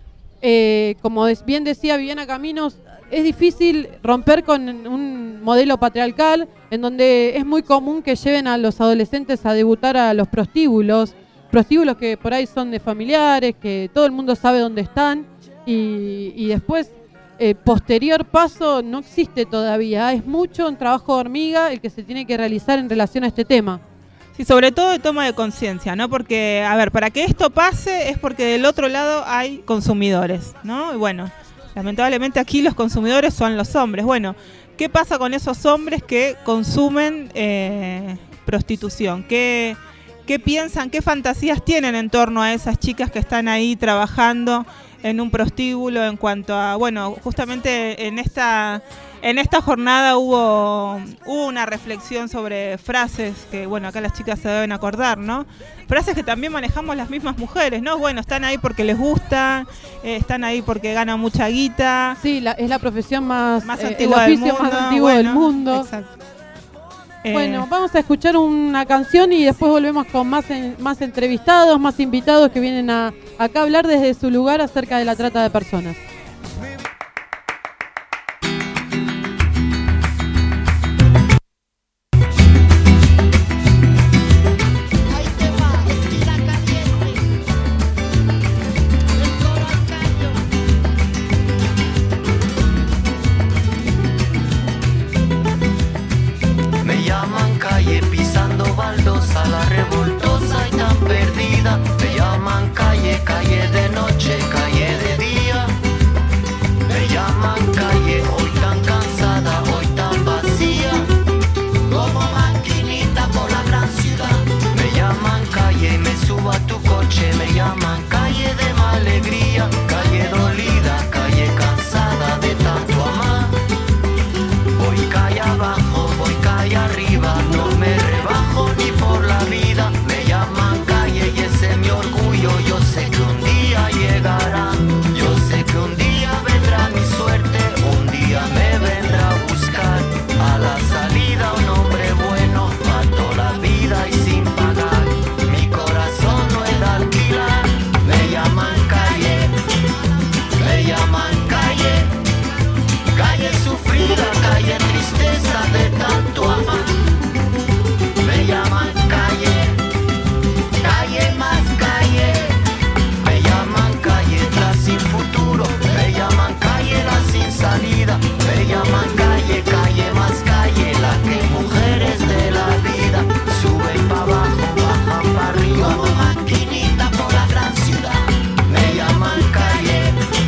eh, como bien decía Viviana Caminos, es difícil romper con un modelo patriarcal en donde es muy común que lleven a los adolescentes a debutar a los prostíbulos, prostíbulos que por ahí son de familiares, que todo el mundo sabe dónde están, y, y después eh, posterior paso no existe todavía. Es mucho un trabajo de hormiga el que se tiene que realizar en relación a este tema. Sí, sobre todo de toma de conciencia, ¿no? Porque, a ver, para que esto pase es porque del otro lado hay consumidores, ¿no? Y bueno, lamentablemente aquí los consumidores son los hombres. Bueno, ¿qué pasa con esos hombres que consumen eh, prostitución? ¿Qué, ¿Qué piensan, qué fantasías tienen en torno a esas chicas que están ahí trabajando en un prostíbulo en cuanto a, bueno, justamente en esta... En esta jornada hubo, hubo una reflexión sobre frases que, bueno, acá las chicas se deben acordar, ¿no? Frases que también manejamos las mismas mujeres, ¿no? Bueno, están ahí porque les gusta, eh, están ahí porque ganan mucha guita. Sí, la, es la profesión más, más eh, antigua, el del oficio mundo, más antiguo bueno, del mundo. Exacto. Bueno, Eh, vamos a escuchar una canción y después volvemos con más, en, más entrevistados, más invitados que vienen a, acá a hablar desde su lugar acerca de la trata de personas. La revoltosa y tan perdida, me llaman calle, calle de noche, calle de día. Me llaman calle, hoy tan cansada, hoy tan vacía, como maquinita por la gran ciudad. Me llaman calle y me subo a tu coche, me llaman calle de más alegría, calle dolida, calle cansada de tanto amar. Voy calle abajo, voy calle arriba, no me rebajo ni por la vida. Me llaman calle y ese es mi orgullo. Yo sé que un día llegará, yo sé que un día vendrá mi suerte, un día me vendrá a buscar a la salida un hombre bueno, para toda la vida y sin pagar. Mi corazón no es de alquilar. Me llaman calle, me llaman calle, calle sufrida, calle tristeza de tanto amar. Me llaman calle, calle más calle, me llaman calle la sin futuro, me llaman calle la sin salida, me llaman calle, calle más calle, la que mujeres de la vida suben para abajo, bajan para arriba, como maquinita por la gran ciudad. Me llaman calle,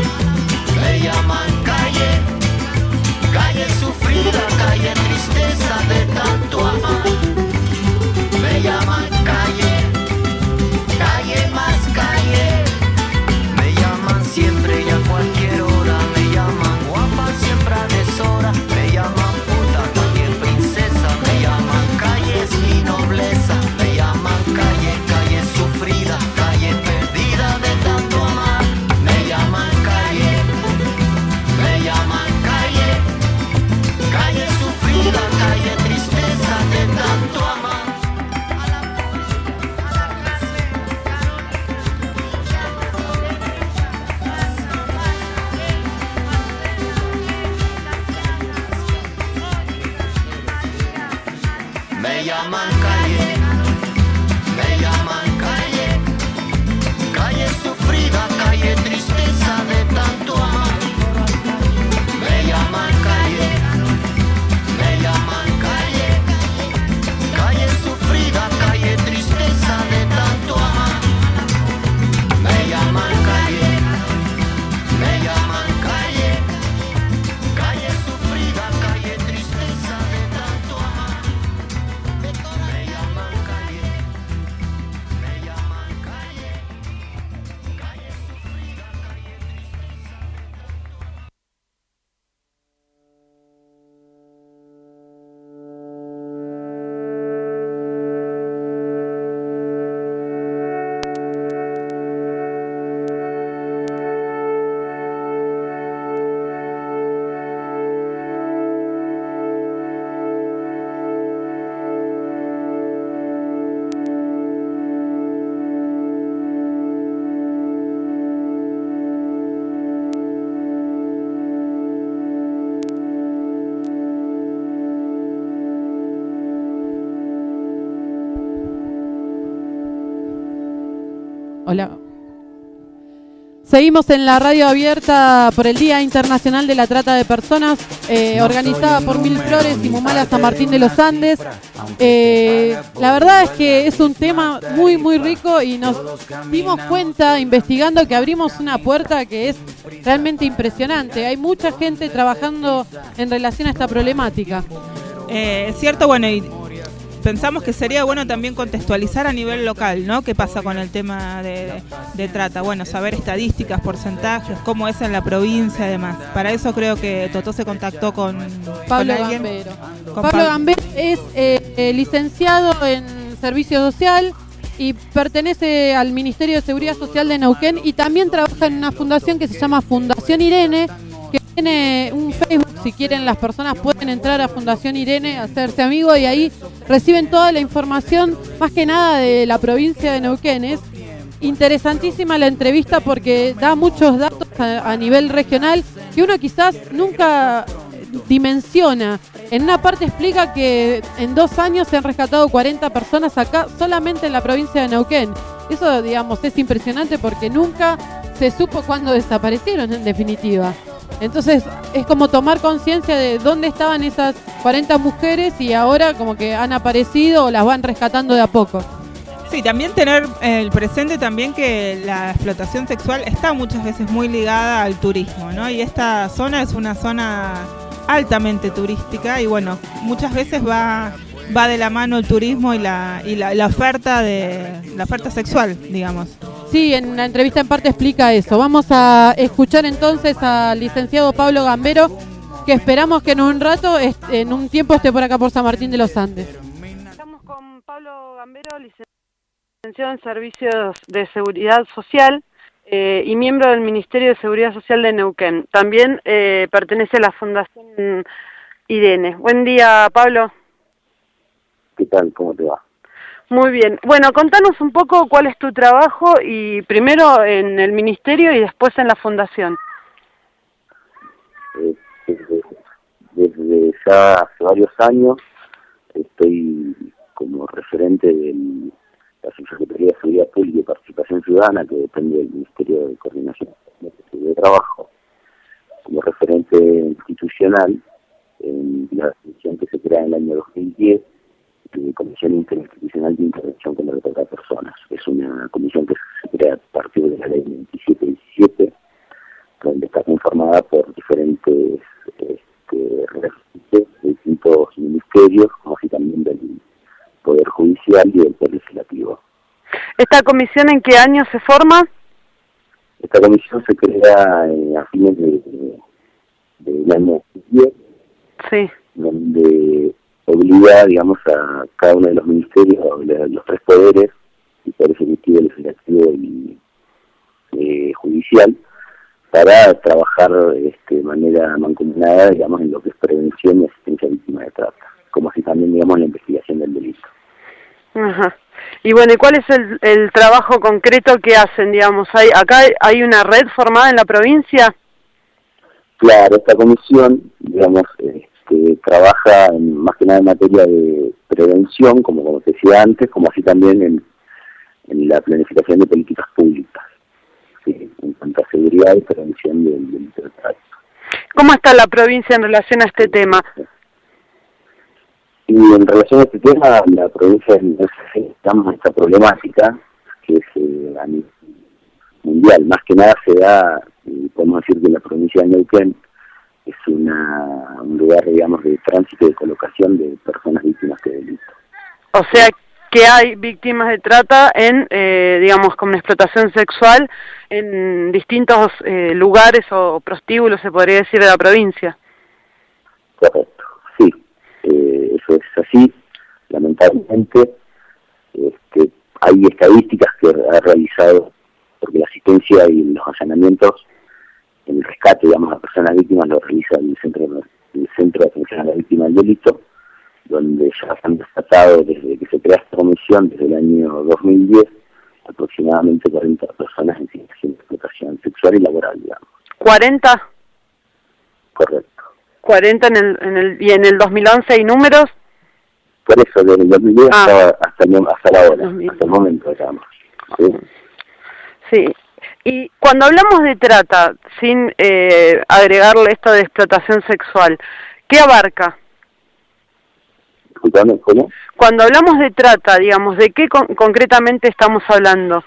me llaman calle, calle sufrida, calle tristeza de tanto amar. Me llaman calle, calle más calle, me llaman siempre y a cualquier hora, me llaman guapa siempre a deshora, me llaman puta también princesa, me llaman calle es mi nobleza, me llaman calle, calle sufrida, calle perdida de tanto amar. Me llaman calle, me llaman calle, calle sufrida, calle tristeza de tanto amar. Me llaman calle, me llaman calle, calle sufrida, calle tristeza de tanto amar. Me llaman calle, me llaman calle, calle sufrida, calle tristeza de tanto amar. Me llaman calle, me llaman calle, calle sufrida, calle tristeza de tanto amar. Me llaman calle, me llaman calle, calle sufrida, calle tristeza. Hola. Seguimos en la radio abierta por el Día Internacional de la Trata de Personas, eh, organizada por Mil Flores y Mumala San Martín de los Andes. Eh, la verdad es que es un tema muy, muy rico y nos dimos cuenta investigando que abrimos una puerta que es realmente impresionante. Hay mucha gente trabajando en relación a esta problemática. Eh, es cierto, bueno, y pensamos que sería bueno también contextualizar a nivel local, ¿no? ¿Qué pasa con el tema de, de, de trata? Bueno, saber estadísticas, porcentajes, cómo es en la provincia y demás. Para eso creo que Totó se contactó con Pablo con alguien. Gambero. Con Pablo Pablo Gambero es eh, eh, licenciado en Servicio Social y pertenece al Ministerio de Seguridad Social de Neuquén y también trabaja en una fundación que se llama Fundación Irene, que tiene un Facebook. Si quieren, las personas pueden entrar a Fundación Irene, hacerse amigos y ahí reciben toda la información, más que nada de la provincia de Neuquén. Es interesantísima la entrevista porque da muchos datos a, a nivel regional que uno quizás nunca dimensiona. En una parte explica que en dos años se han rescatado cuarenta personas acá solamente en la provincia de Neuquén. Eso, digamos, es impresionante porque nunca se supo cuándo desaparecieron, en definitiva. Entonces es como tomar conciencia de dónde estaban esas cuarenta mujeres y ahora como que han aparecido o las van rescatando de a poco. Sí, también tener el presente también que la explotación sexual está muchas veces muy ligada al turismo, ¿no? Y esta zona es una zona altamente turística y bueno, muchas veces va va de la mano el turismo y la y la, la oferta de la oferta sexual, digamos. Sí, en la entrevista en parte explica eso. Vamos a escuchar entonces al licenciado Pablo Gambero, que esperamos que en un rato, en un tiempo, esté por acá por San Martín de los Andes. Estamos con Pablo Gambero, licenciado en Servicios de Seguridad Social eh, y miembro del Ministerio de Seguridad Social de Neuquén. También eh, pertenece a la Fundación Irene. Buen día, Pablo. ¿Qué tal? ¿Cómo te va? Muy bien. Bueno, contanos un poco cuál es tu trabajo y primero en el ministerio y después en la fundación. Eh, desde, desde ya hace varios años estoy como referente de la Subsecretaría de Seguridad Pública y Participación Ciudadana, que depende del Ministerio de Coordinación de Trabajo, como referente institucional en la comisión que se crea en el año dos mil diez, de Comisión Interinstitucional de Intervención contra la Trata de Personas. Es una comisión que se crea a partir de la ley veintisiete diecisiete, donde está conformada por diferentes este, representantes de distintos ministerios, como así también del Poder Judicial y del Poder Legislativo. ¿Esta comisión en qué año se forma? Esta comisión se crea eh, a fines de, de, del año diez, sí, donde obliga, digamos, a cada uno de los ministerios, los tres poderes, el Poder Ejecutivo, Legislativo y eh, Judicial, para trabajar este, de manera mancomunada, digamos, en lo que es prevención y asistencia a víctimas de trata, como así también, digamos, la investigación del delito. Ajá. Y bueno, ¿y cuál es el, el trabajo concreto que hacen, digamos? ¿Hay, acá hay una red formada en la provincia? Claro, esta comisión, digamos, eh, que trabaja en, más que nada en materia de prevención, como, como te decía antes, como así también en, en la planificación de políticas públicas, ¿sí? En cuanto a seguridad y prevención del delito de trata. ¿Cómo está la provincia en relación a este tema? Y en relación a este tema, la provincia estamos en esta problemática que es eh, a nivel mundial. Más que nada se da, eh, podemos decir que la provincia de Neuquén es una, un lugar, digamos, de tránsito y de colocación de personas víctimas de delito. O sea, que hay víctimas de trata en, eh, digamos, con explotación sexual en distintos eh, lugares o prostíbulos, se podría decir, de la provincia. Correcto, sí, eh, eso es así. Lamentablemente, este, hay estadísticas que ha realizado, porque la asistencia y los allanamientos, el rescate, digamos, a personas víctimas lo realiza el Centro, el Centro de Atención a la Víctima del Delito, donde ya se han rescatado desde que se crea esta comisión, desde el año dos mil diez, aproximadamente cuarenta personas en situación de explotación sexual y laboral, digamos. ¿cuarenta? Correcto. ¿cuarenta en el, en el, y en el dos mil once hay números? Por eso, desde el dos mil diez ah. hasta, hasta, hasta la hora, hasta el momento, digamos. ¿Sí? Sí. Y cuando hablamos de trata, sin eh, agregarle esto de explotación sexual, ¿qué abarca? ¿Cómo? Cuando hablamos de trata, digamos, ¿de qué con concretamente estamos hablando?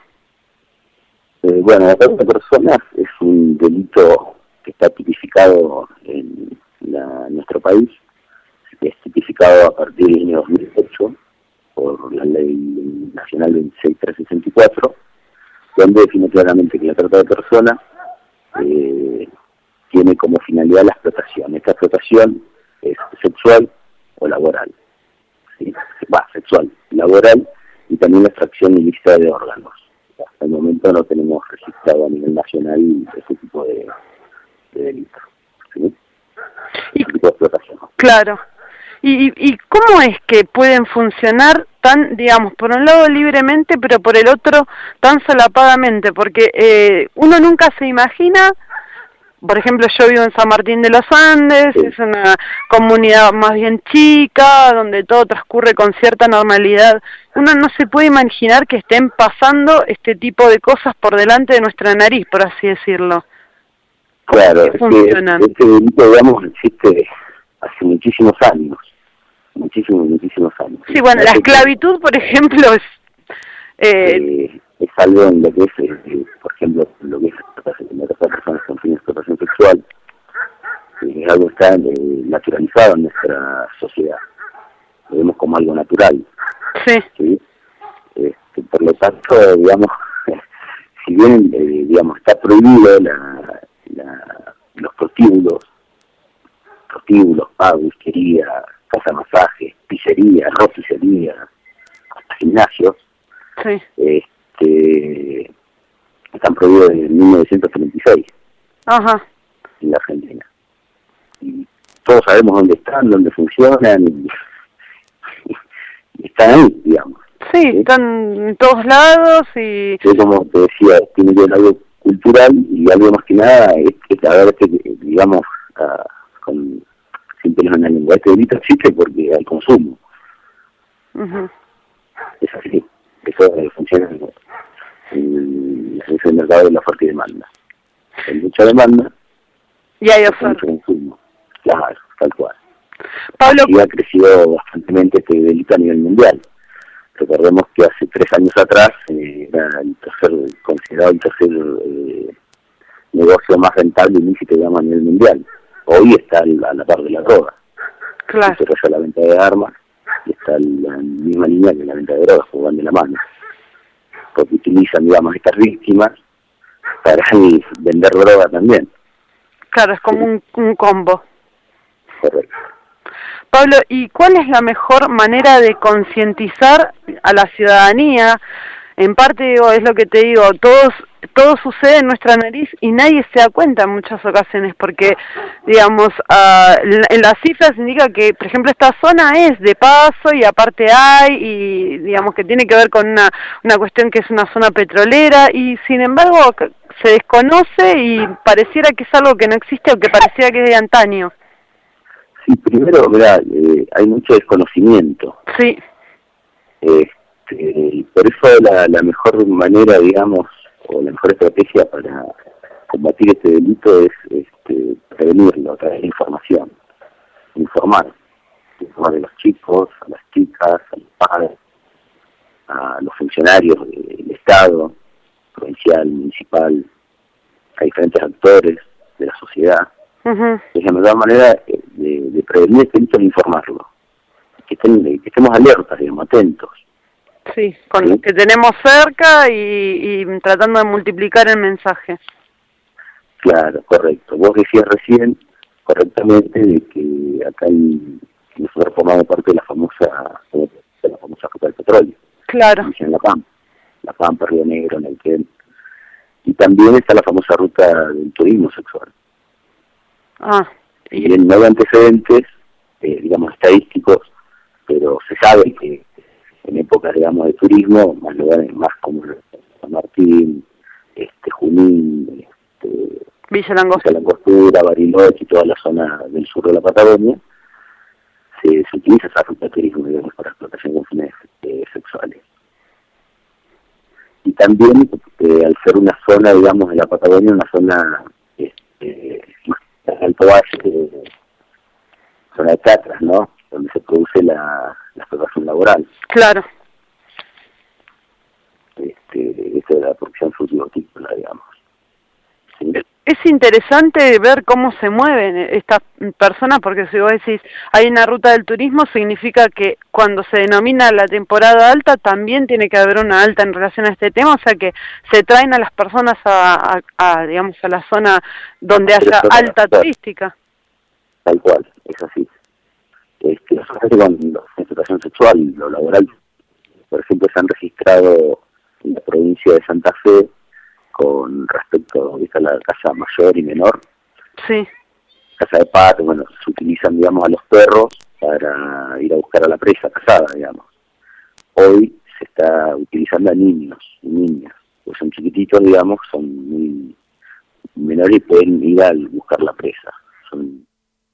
Eh, bueno, la trata de personas es un delito que está tipificado en, la, en nuestro país, que es tipificado a partir del año dos mil ocho por la Ley Nacional veintiséis mil trescientos sesenta y cuatro, donde define claramente que la trata de personas eh, tiene como finalidad la explotación. Esta explotación es sexual o laboral. ¿Sí? Va, sexual, laboral y también la extracción ilícita de órganos. Hasta el momento no tenemos registrado a nivel nacional ese tipo de, de delitos. ¿Sí? Y, ese tipo de explotación. Claro. ¿Y, ¿Y cómo es que pueden funcionar tan, digamos, por un lado libremente, pero por el otro tan solapadamente? Porque eh, uno nunca se imagina. Por ejemplo, yo vivo en San Martín de los Andes, sí. Es una comunidad más bien chica, donde todo transcurre con cierta normalidad. Uno no se puede imaginar que estén pasando este tipo de cosas por delante de nuestra nariz, por así decirlo. Claro, es que este delito, digamos, existe hace muchísimos años, muchísimos, muchísimos años. Sí, bueno, la esclavitud, por ejemplo, es... Eh, eh, es algo en lo que es, eh, por ejemplo, lo que es la trata de personas con fines de explotación sexual, eh, es algo que está eh, naturalizado en nuestra sociedad. Lo vemos como algo natural. Sí. ¿Sí? Este, por lo tanto, digamos, si bien, eh, digamos, está prohibido la, la, los prostíbulos, prostíbulos, pub, whiskería, casa masaje, pizzería, roticería, hasta gimnasios, sí. Eh, que están prohibidos desde mil novecientos treinta y seis. Ajá. En la Argentina. Y todos sabemos dónde están, dónde funcionan, y, y están ahí, digamos. Sí, ¿sí? Están en todos lados y... Yo, como te decía, tiene que ver algo cultural y algo más que nada, es que, a ver, este, digamos, uh, con, sin pelos en la lengua, este delito existe porque hay consumo. Uh-huh. Es así. Eso eh, funciona en, en, en el mercado de la oferta y demanda. Hay mucha demanda y hay oferta. Consumo. Claro, tal cual. Pablo, y ha crecido bastantemente este delito a nivel mundial. Recordemos que hace tres años atrás eh, era el tercer, considerado el tercer eh, negocio más rentable y ilícito, digamos, a nivel mundial. Hoy está a la par de la droga. Claro. Se desarrolla la venta de armas y está en la misma línea que la venta de drogas, que van de la mano. Porque utilizan, digamos, estas víctimas para vender droga también. Claro, es como sí. un, un combo. Correcto. Pablo, ¿y cuál es la mejor manera de concientizar a la ciudadanía? En parte, digo, es lo que te digo, todos, todo sucede en nuestra nariz y nadie se da cuenta en muchas ocasiones, porque, digamos, uh, en las cifras indica que, por ejemplo, esta zona es de paso y aparte hay, y digamos que tiene que ver con una, una cuestión que es una zona petrolera, y sin embargo se desconoce y pareciera que es algo que no existe o que pareciera que es de antaño. Sí, primero, mira, eh, hay mucho desconocimiento. Sí. Este, por eso la, la mejor manera, digamos, o la mejor estrategia para combatir este delito es este, prevenirlo, traer información, informar, informar a los chicos, a las chicas, a los padres, a los funcionarios del Estado, provincial, municipal, a diferentes actores de la sociedad. Uh-huh. Es la mejor manera de, de prevenir este delito, de informarlo, que, estén, que estemos alertas, digamos, atentos. Sí, con ¿sí? los que tenemos cerca y, y tratando de multiplicar el mensaje. Claro, correcto. Vos decías recién, correctamente, de que acá hay, nosotros formamos parte de la famosa de la famosa ruta del petróleo. Claro. En La Pampa, La Pampa, Río Negro, Neuquén. Y también está la famosa ruta del turismo sexual. Ah. Y bien, no hay antecedentes, eh, digamos, estadísticos, pero se sabe que en épocas, digamos, de turismo, más lugares más como San Martín, este, Junín, este, Villa Langostura, Villa Langostura, Bariloche y toda la zona del sur de la Patagonia, se, se utiliza esa ruta de turismo, digamos, para explotación con fines eh, sexuales. y también eh, al ser una zona, digamos, de la Patagonia, una zona este, de alto valle, zona de Catras, ¿no? Donde se produce la, la explotación laboral. Claro. Este, esa es la producción frutícola, digamos. Sí. Es interesante ver cómo se mueven estas personas, porque si vos decís, hay una ruta del turismo, significa que cuando se denomina la temporada alta, también tiene que haber una alta en relación a este tema, o sea que se traen a las personas a, a, a digamos, a la zona donde haya alta turística. Tal cual, es así. Este, con la explotación sexual y lo laboral, por ejemplo, se han registrado en la provincia de Santa Fe con respecto a la casa mayor y menor. Sí. Casa de pato, bueno, se utilizan, digamos, a los perros para ir a buscar a la presa cazada, digamos. Hoy se está utilizando a niños y niñas, pues son chiquititos, digamos, son muy menores y pueden ir a buscar la presa. Son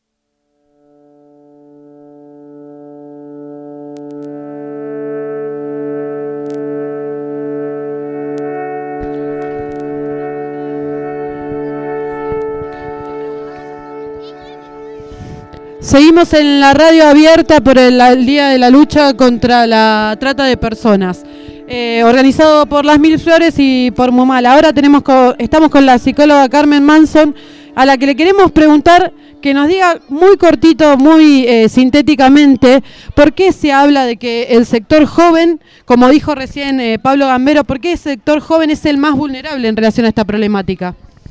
Seguimos en la radio abierta por el, el Día de la Lucha contra la Trata de Personas, eh, organizado por Las Mil Flores y por Mumal. Ahora tenemos co estamos con la psicóloga Carmen Manson, a la que le queremos preguntar que nos diga muy cortito, muy eh, sintéticamente, por qué se habla de que el sector joven, como dijo recién eh, Pablo Gambero, por qué el sector joven es el más vulnerable en relación a esta problemática.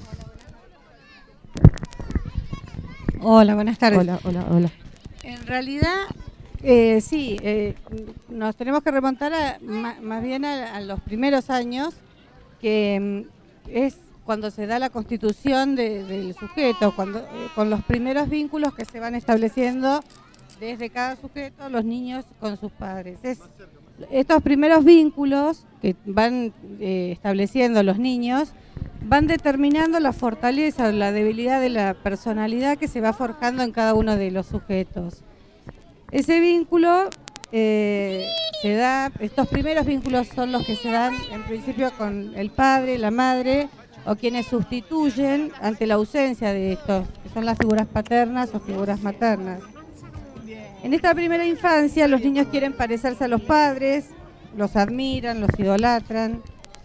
Hola, buenas tardes. Hola, hola, hola. En realidad, eh, sí, eh, nos tenemos que remontar a, ma, más bien a, a los primeros años, que mm, es cuando se da la constitución de, del sujeto, cuando eh, con los primeros vínculos que se van estableciendo desde cada sujeto, los niños con sus padres. Es, estos primeros vínculos que van eh, estableciendo los niños van determinando la fortaleza o la debilidad de la personalidad que se va forjando en cada uno de los sujetos. Ese vínculo eh, se da, estos primeros vínculos son los que se dan en principio con el padre, la madre o quienes sustituyen ante la ausencia de estos, que son las figuras paternas o figuras maternas. En esta primera infancia los niños quieren parecerse a los padres, los admiran, los idolatran.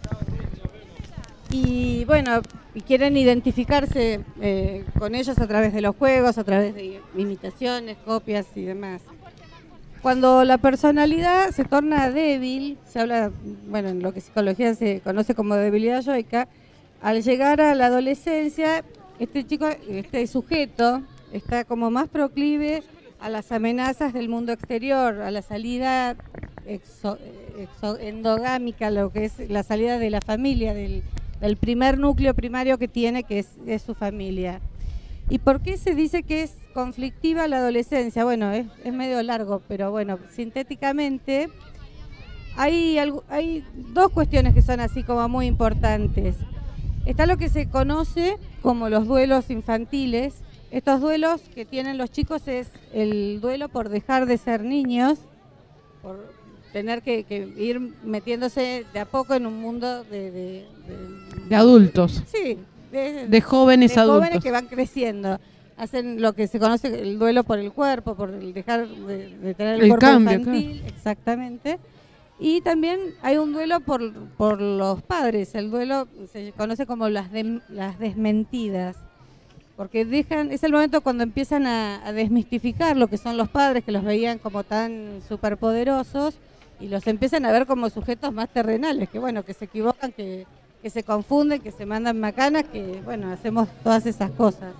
Y bueno, y quieren identificarse eh, con ellos a través de los juegos, a través de imitaciones, copias y demás. Cuando la personalidad se torna débil, se habla, bueno, en lo que psicología se conoce como debilidad yoica, al llegar a la adolescencia, este chico, este sujeto, está como más proclive a las amenazas del mundo exterior, a la salida exo, exo, endogámica, lo que es la salida de la familia, del el primer núcleo primario que tiene, que es, es su familia. ¿Y por qué se dice que es conflictiva la adolescencia? Bueno, es, es medio largo, pero bueno, sintéticamente hay, algo, hay dos cuestiones que son así como muy importantes. Está lo que se conoce como los duelos infantiles. Estos duelos que tienen los chicos es el duelo por dejar de ser niños, por tener que, que ir metiéndose de a poco en un mundo de... De, de, de adultos. Sí. De, de jóvenes de adultos. jóvenes que van creciendo. Hacen lo que se conoce el duelo por el cuerpo, por el dejar de, de tener el, el cuerpo cambio, infantil. Claro. Exactamente. Y también hay un duelo por, por los padres. El duelo se conoce como las, de, las desmentidas. Porque dejan, es el momento cuando empiezan a, a desmistificar lo que son los padres, que los veían como tan superpoderosos, y los empiezan a ver como sujetos más terrenales, que bueno, que se equivocan, que, que se confunden, que se mandan macanas, que bueno, hacemos todas esas cosas.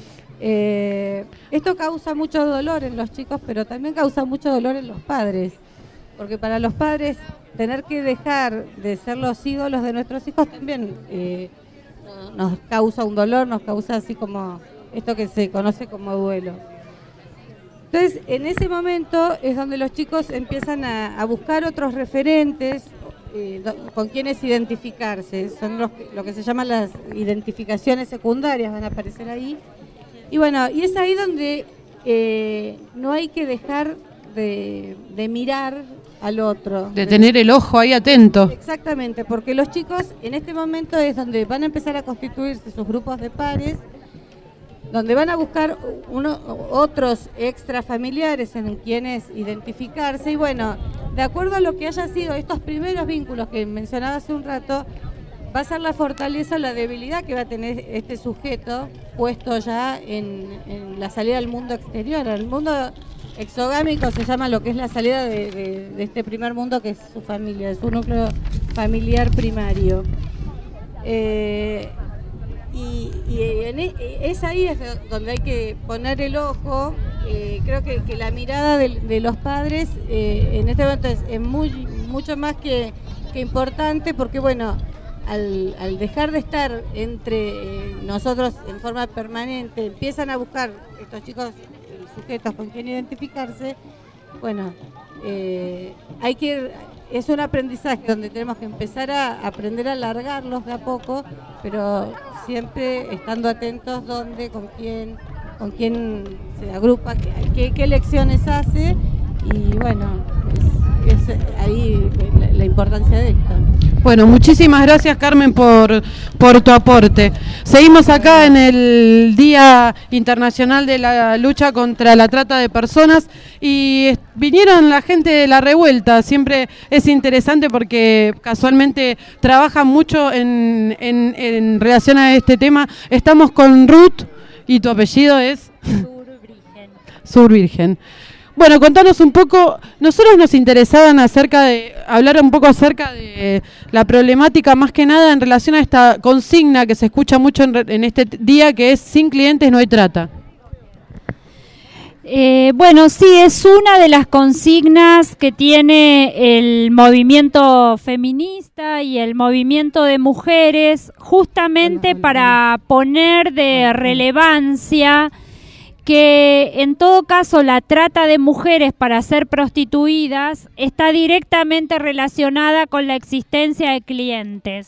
Eh, esto causa mucho dolor en los chicos, pero también causa mucho dolor en los padres, porque para los padres tener que dejar de ser los ídolos de nuestros hijos también eh, nos causa un dolor, nos causa así como esto que se conoce como duelo. Entonces, en ese momento es donde los chicos empiezan a, a buscar otros referentes eh, do, con quienes identificarse. Son los, lo que se llaman las identificaciones secundarias, van a aparecer ahí. Y bueno, y es ahí donde eh, no hay que dejar de, de mirar al otro. De tener el ojo ahí atento. Exactamente, porque los chicos en este momento es donde van a empezar a constituirse sus grupos de pares, donde van a buscar uno, otros extrafamiliares en quienes identificarse y bueno, de acuerdo a lo que haya sido estos primeros vínculos que mencionaba hace un rato, va a ser la fortaleza o la debilidad que va a tener este sujeto puesto ya en, en la salida al mundo exterior. El mundo exogámico se llama lo que es la salida de, de, de este primer mundo que es su familia, de su núcleo familiar primario. Eh, Y, y en, es ahí es donde hay que poner el ojo. Eh, creo que, que la mirada de, de los padres eh, en este momento es, es muy, mucho más que, que importante porque bueno, al, al dejar de estar entre eh, nosotros en forma permanente, empiezan a buscar estos chicos eh, sujetos con quien identificarse. Bueno, eh, hay que ir, es un aprendizaje donde tenemos que empezar a aprender a alargarlos de a poco, pero siempre estando atentos dónde, con quién, con quién se agrupa, qué, qué lecciones hace y bueno, es, es ahí la, la importancia de esto. Bueno, muchísimas gracias Carmen por, por tu aporte. Seguimos acá en el Día Internacional de la Lucha contra la Trata de Personas y vinieron la gente de La Revuelta. Siempre es interesante porque casualmente trabajan mucho en, en, en relación a este tema. Estamos con Ruth y tu apellido es... Survirgen. Survirgen. Bueno, contanos un poco, nosotros nos interesaban acerca de, hablar un poco acerca de la problemática más que nada en relación a esta consigna que se escucha mucho en, en este día que es sin clientes no hay trata. Eh, bueno, sí, es una de las consignas que tiene el movimiento feminista y el movimiento de mujeres justamente para poner de relevancia que en todo caso la trata de mujeres para ser prostituidas está directamente relacionada con la existencia de clientes.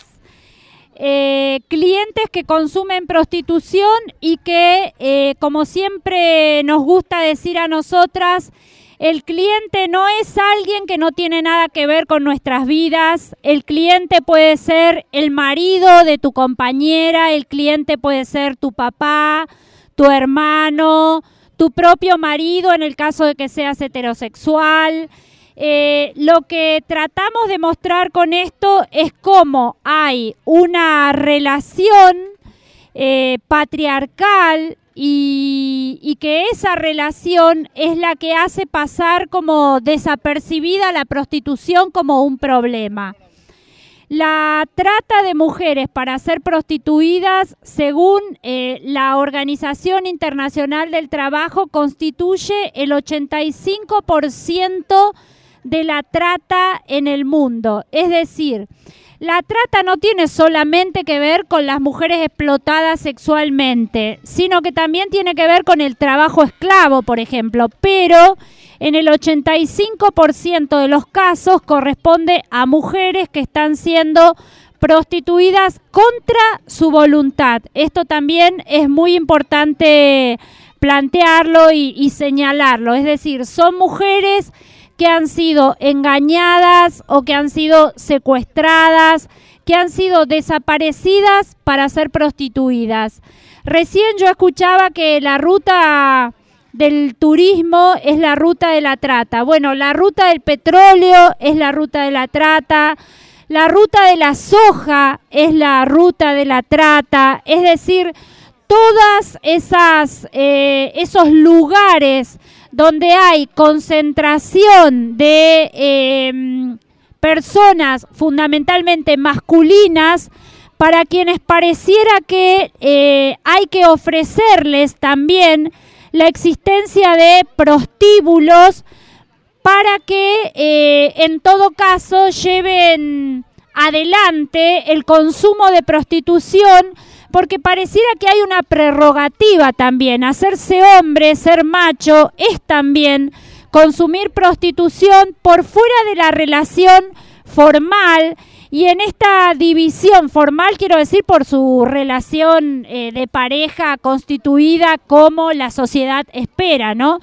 Eh, clientes que consumen prostitución y que, eh, como siempre nos gusta decir a nosotras, el cliente no es alguien que no tiene nada que ver con nuestras vidas. El cliente puede ser el marido de tu compañera, el cliente puede ser tu papá, tu hermano, tu propio marido en el caso de que seas heterosexual. Eh, lo que tratamos de mostrar con esto es cómo hay una relación eh, patriarcal y, y que esa relación es la que hace pasar como desapercibida la prostitución como un problema. La trata de mujeres para ser prostituidas, según eh, la Organización Internacional del Trabajo, constituye el ochenta y cinco por ciento de la trata en el mundo. Es decir, la trata no tiene solamente que ver con las mujeres explotadas sexualmente, sino que también tiene que ver con el trabajo esclavo, por ejemplo, pero en el ochenta y cinco por ciento de los casos corresponde a mujeres que están siendo prostituidas contra su voluntad. Esto también es muy importante plantearlo y, y señalarlo. Es decir, son mujeres que han sido engañadas o que han sido secuestradas, que han sido desaparecidas para ser prostituidas. Recién yo escuchaba que la ruta del turismo es la ruta de la trata. Bueno, la ruta del petróleo es la ruta de la trata, la ruta de la soja es la ruta de la trata, es decir, todas esas eh, esos lugares donde hay concentración de eh, personas fundamentalmente masculinas, para quienes pareciera que eh, hay que ofrecerles también la existencia de prostíbulos para que eh, en todo caso lleven adelante el consumo de prostitución, porque pareciera que hay una prerrogativa también. Hacerse hombre, ser macho, es también consumir prostitución por fuera de la relación formal. Y en esta división formal, quiero decir, por su relación eh, de pareja constituida como la sociedad espera, ¿no?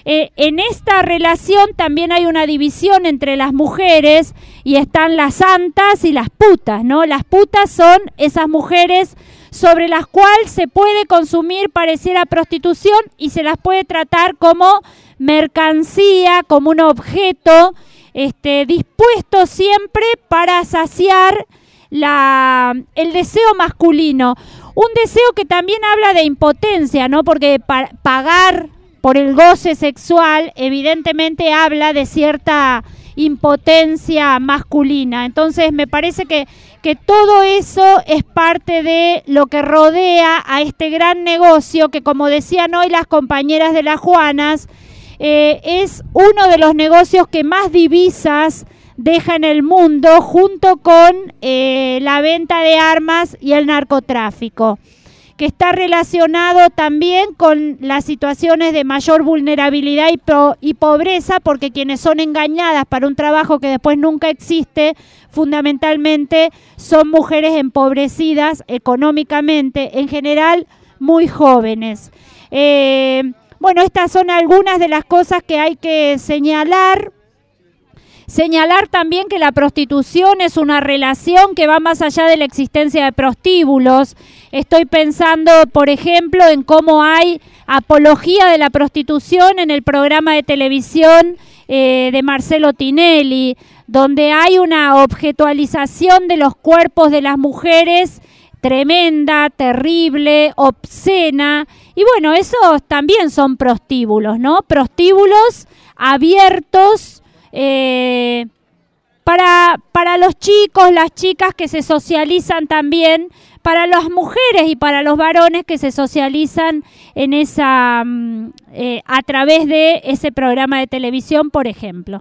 eh, en esta relación también hay una división entre las mujeres y están las santas y las putas, ¿no? Las putas son esas mujeres sobre las cuales se puede consumir, pareciera, prostitución y se las puede tratar como mercancía, como un objeto, este, dispuesto siempre para saciar la, el deseo masculino. Un deseo que también habla de impotencia, ¿no? Porque pa- pagar por el goce sexual evidentemente habla de cierta impotencia masculina. Entonces me parece que, que todo eso es parte de lo que rodea a este gran negocio que, como decían hoy las compañeras de las Juanas, eh, es uno de los negocios que más divisas deja en el mundo, junto con eh, la venta de armas y el narcotráfico, que está relacionado también con las situaciones de mayor vulnerabilidad y, pro, y pobreza, porque quienes son engañadas para un trabajo que después nunca existe, fundamentalmente son mujeres empobrecidas económicamente, en general muy jóvenes. Eh, bueno, estas son algunas de las cosas que hay que señalar. Señalar también que la prostitución es una relación que va más allá de la existencia de prostíbulos. Estoy pensando, por ejemplo, en cómo hay apología de la prostitución en el programa de televisión eh, de Marcelo Tinelli, donde hay una objetualización de los cuerpos de las mujeres tremenda, terrible, obscena. Y bueno, esos también son prostíbulos, ¿no? Prostíbulos abiertos, Eh, para, para los chicos, las chicas que se socializan también, para las mujeres y para los varones que se socializan en esa eh, a través de ese programa de televisión, por ejemplo.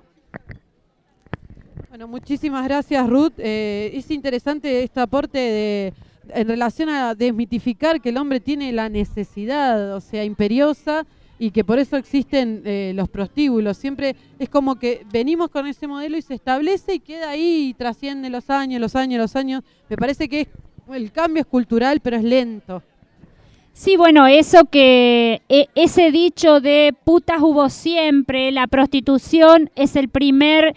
Bueno, muchísimas gracias, Ruth. Eh, es interesante este aporte de, en relación a desmitificar que el hombre tiene la necesidad, o sea, imperiosa, y que por eso existen eh, los prostíbulos. Siempre es como que venimos con ese modelo y se establece y queda ahí y trasciende los años, los años, los años. Me parece que es, el cambio es cultural, pero es lento. Sí, bueno, eso que e, ese dicho de putas hubo siempre, la prostitución es el primer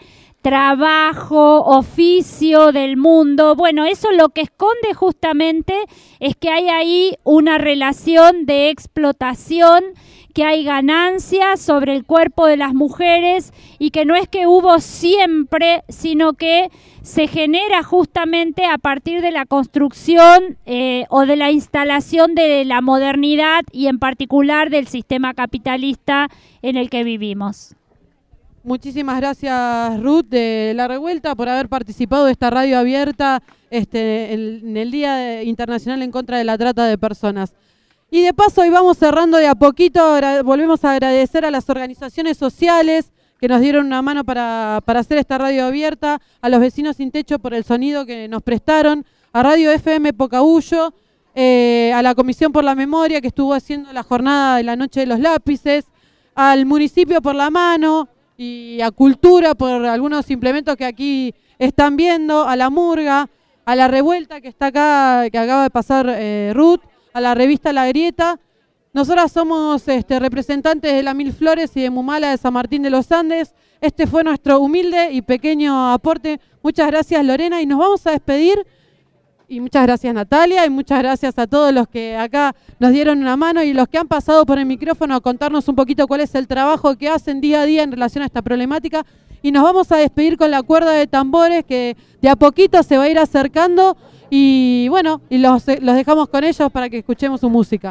trabajo, oficio del mundo. Bueno, eso lo que esconde justamente es que hay ahí una relación de explotación, que hay ganancias sobre el cuerpo de las mujeres y que no es que hubo siempre, sino que se genera justamente a partir de la construcción eh, o de la instalación de la modernidad y en particular del sistema capitalista en el que vivimos. Muchísimas gracias, Ruth de La Revuelta, por haber participado de esta radio abierta este, en, en el Día Internacional en contra de la Trata de Personas. Y de paso, hoy vamos cerrando de a poquito, volvemos a agradecer a las organizaciones sociales que nos dieron una mano para, para hacer esta radio abierta, a los vecinos sin techo por el sonido que nos prestaron, a Radio F M Pocahuyo, eh, a la Comisión por la Memoria que estuvo haciendo la jornada de la Noche de los Lápices, al municipio por la mano y a Cultura por algunos implementos que aquí están viendo, a la Murga, a La Revuelta que está acá, que acaba de pasar eh, Ruth, a la revista La Grieta. Nosotras somos este, representantes de la Mil Flores y de Mumala de San Martín de los Andes. Este fue nuestro humilde y pequeño aporte. Muchas gracias, Lorena, y nos vamos a despedir. Y muchas gracias, Natalia, y muchas gracias a todos los que acá nos dieron una mano y los que han pasado por el micrófono a contarnos un poquito cuál es el trabajo que hacen día a día en relación a esta problemática. Y nos vamos a despedir con la cuerda de tambores que de a poquito se va a ir acercando. Y bueno, y los, los dejamos con ellos para que escuchemos su música.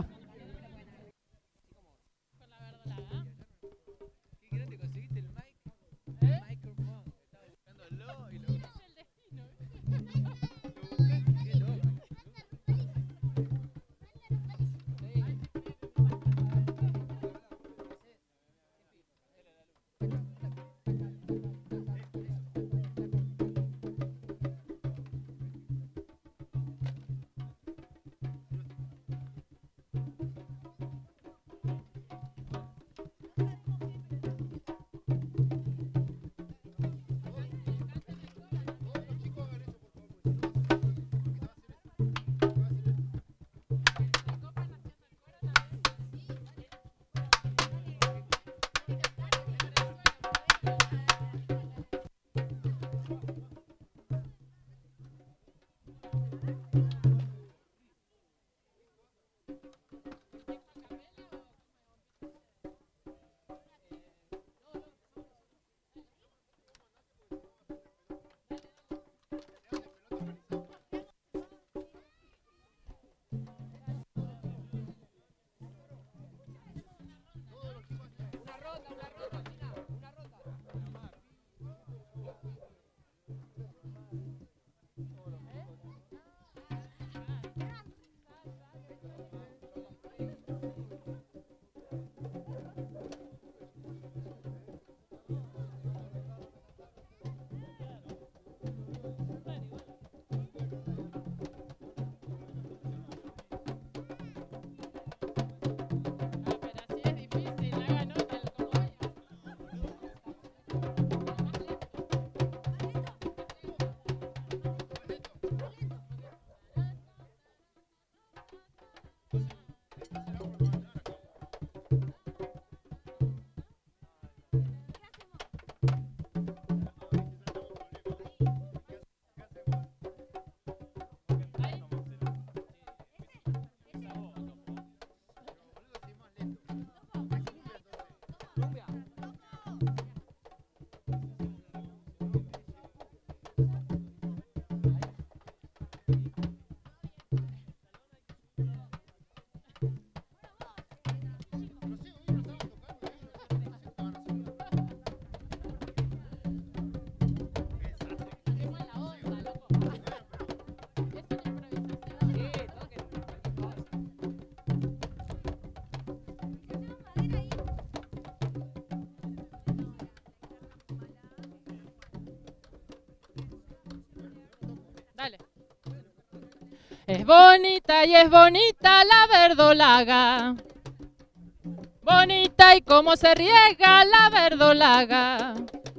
Dale. Es bonita y es bonita la verdolaga. Bonita y cómo se riega la verdolaga.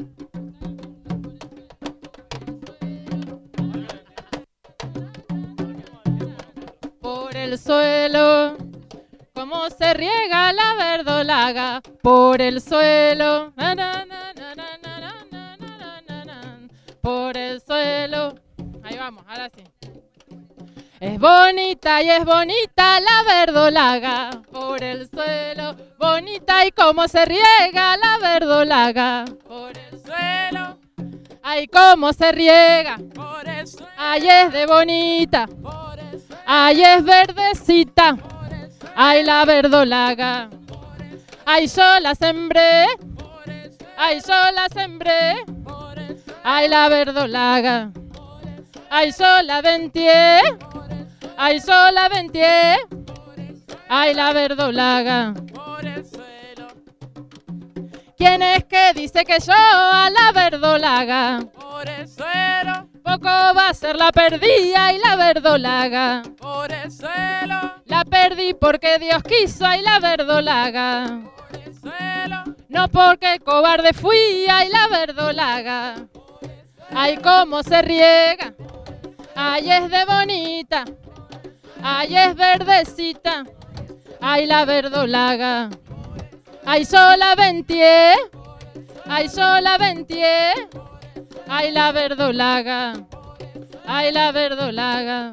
Por el suelo, cómo se riega la verdolaga. Por el suelo, na, na, na, na, na, na, na, na, na, na. Por el suelo. Ahí vamos, ahora sí. Es bonita y es bonita la verdolaga, por el suelo, bonita y cómo se riega la verdolaga, por el suelo, ay cómo se riega, por el suelo, ay es de bonita, por el suelo, ay es verdecita, por el suelo, ay la verdolaga, ay yo la sembré, por el suelo, ay yo la sembré, por el suelo, ay la verdolaga, ay yo la ventié. Ay, sola ventié, ay, la verdolaga, por el suelo. ¿Quién es que dice que yo a la verdolaga? Por el suelo. Poco va a ser la perdida y la verdolaga, por el suelo. La perdí porque Dios quiso, ay, la verdolaga, por el suelo. No porque cobarde fui, ay, la verdolaga, ay, cómo se riega, ay, es de bonita. Ay, es verdecita, ay, la verdolaga, ay, sola ventié, ay, sola ventié, ay, la verdolaga, ay, la verdolaga.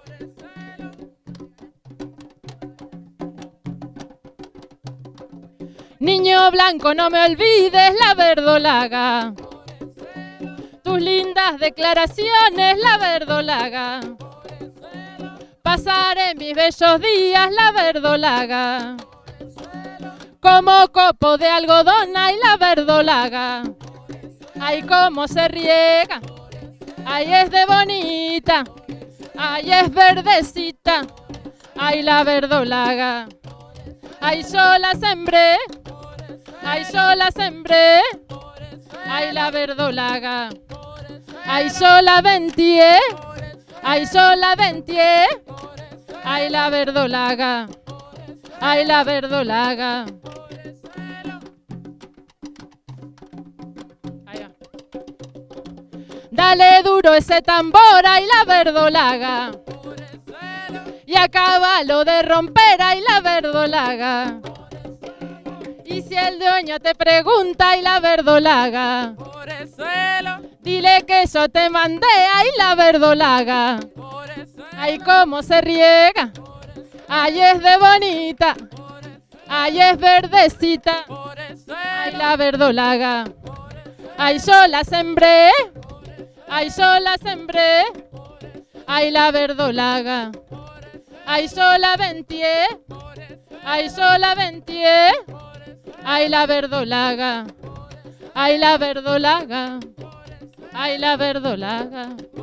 Niño blanco, no me olvides la verdolaga, tus lindas declaraciones, la verdolaga. Pasaré mis bellos días la verdolaga, como copo de algodón, ay, la verdolaga, ay, cómo se riega, ay, es de bonita, ay, es verdecita, ay, la verdolaga, ay, yo la sembré, ay, yo la sembré, ay, la verdolaga, ay, yo la ventié. Ay, sola ventié, ay, la verdolaga, ay, la verdolaga. Ahí va. Dale duro ese tambor, ay, la verdolaga, y acábalo de romper, ay, la verdolaga. Y si el dueño te pregunta, ay, la verdolaga, por el suelo, dile que yo te mandé, ay, la verdolaga, por el suelo, ay, cómo se riega, ay, es de bonita, ay, es verdecita, por el suelo, ay, la verdolaga, ay, yo la sembré, ay, yo la sembré, ay, la verdolaga, ay, yo la ventié, ay, yo la ventié, ay la verdolaga, ay la verdolaga, ay la verdolaga.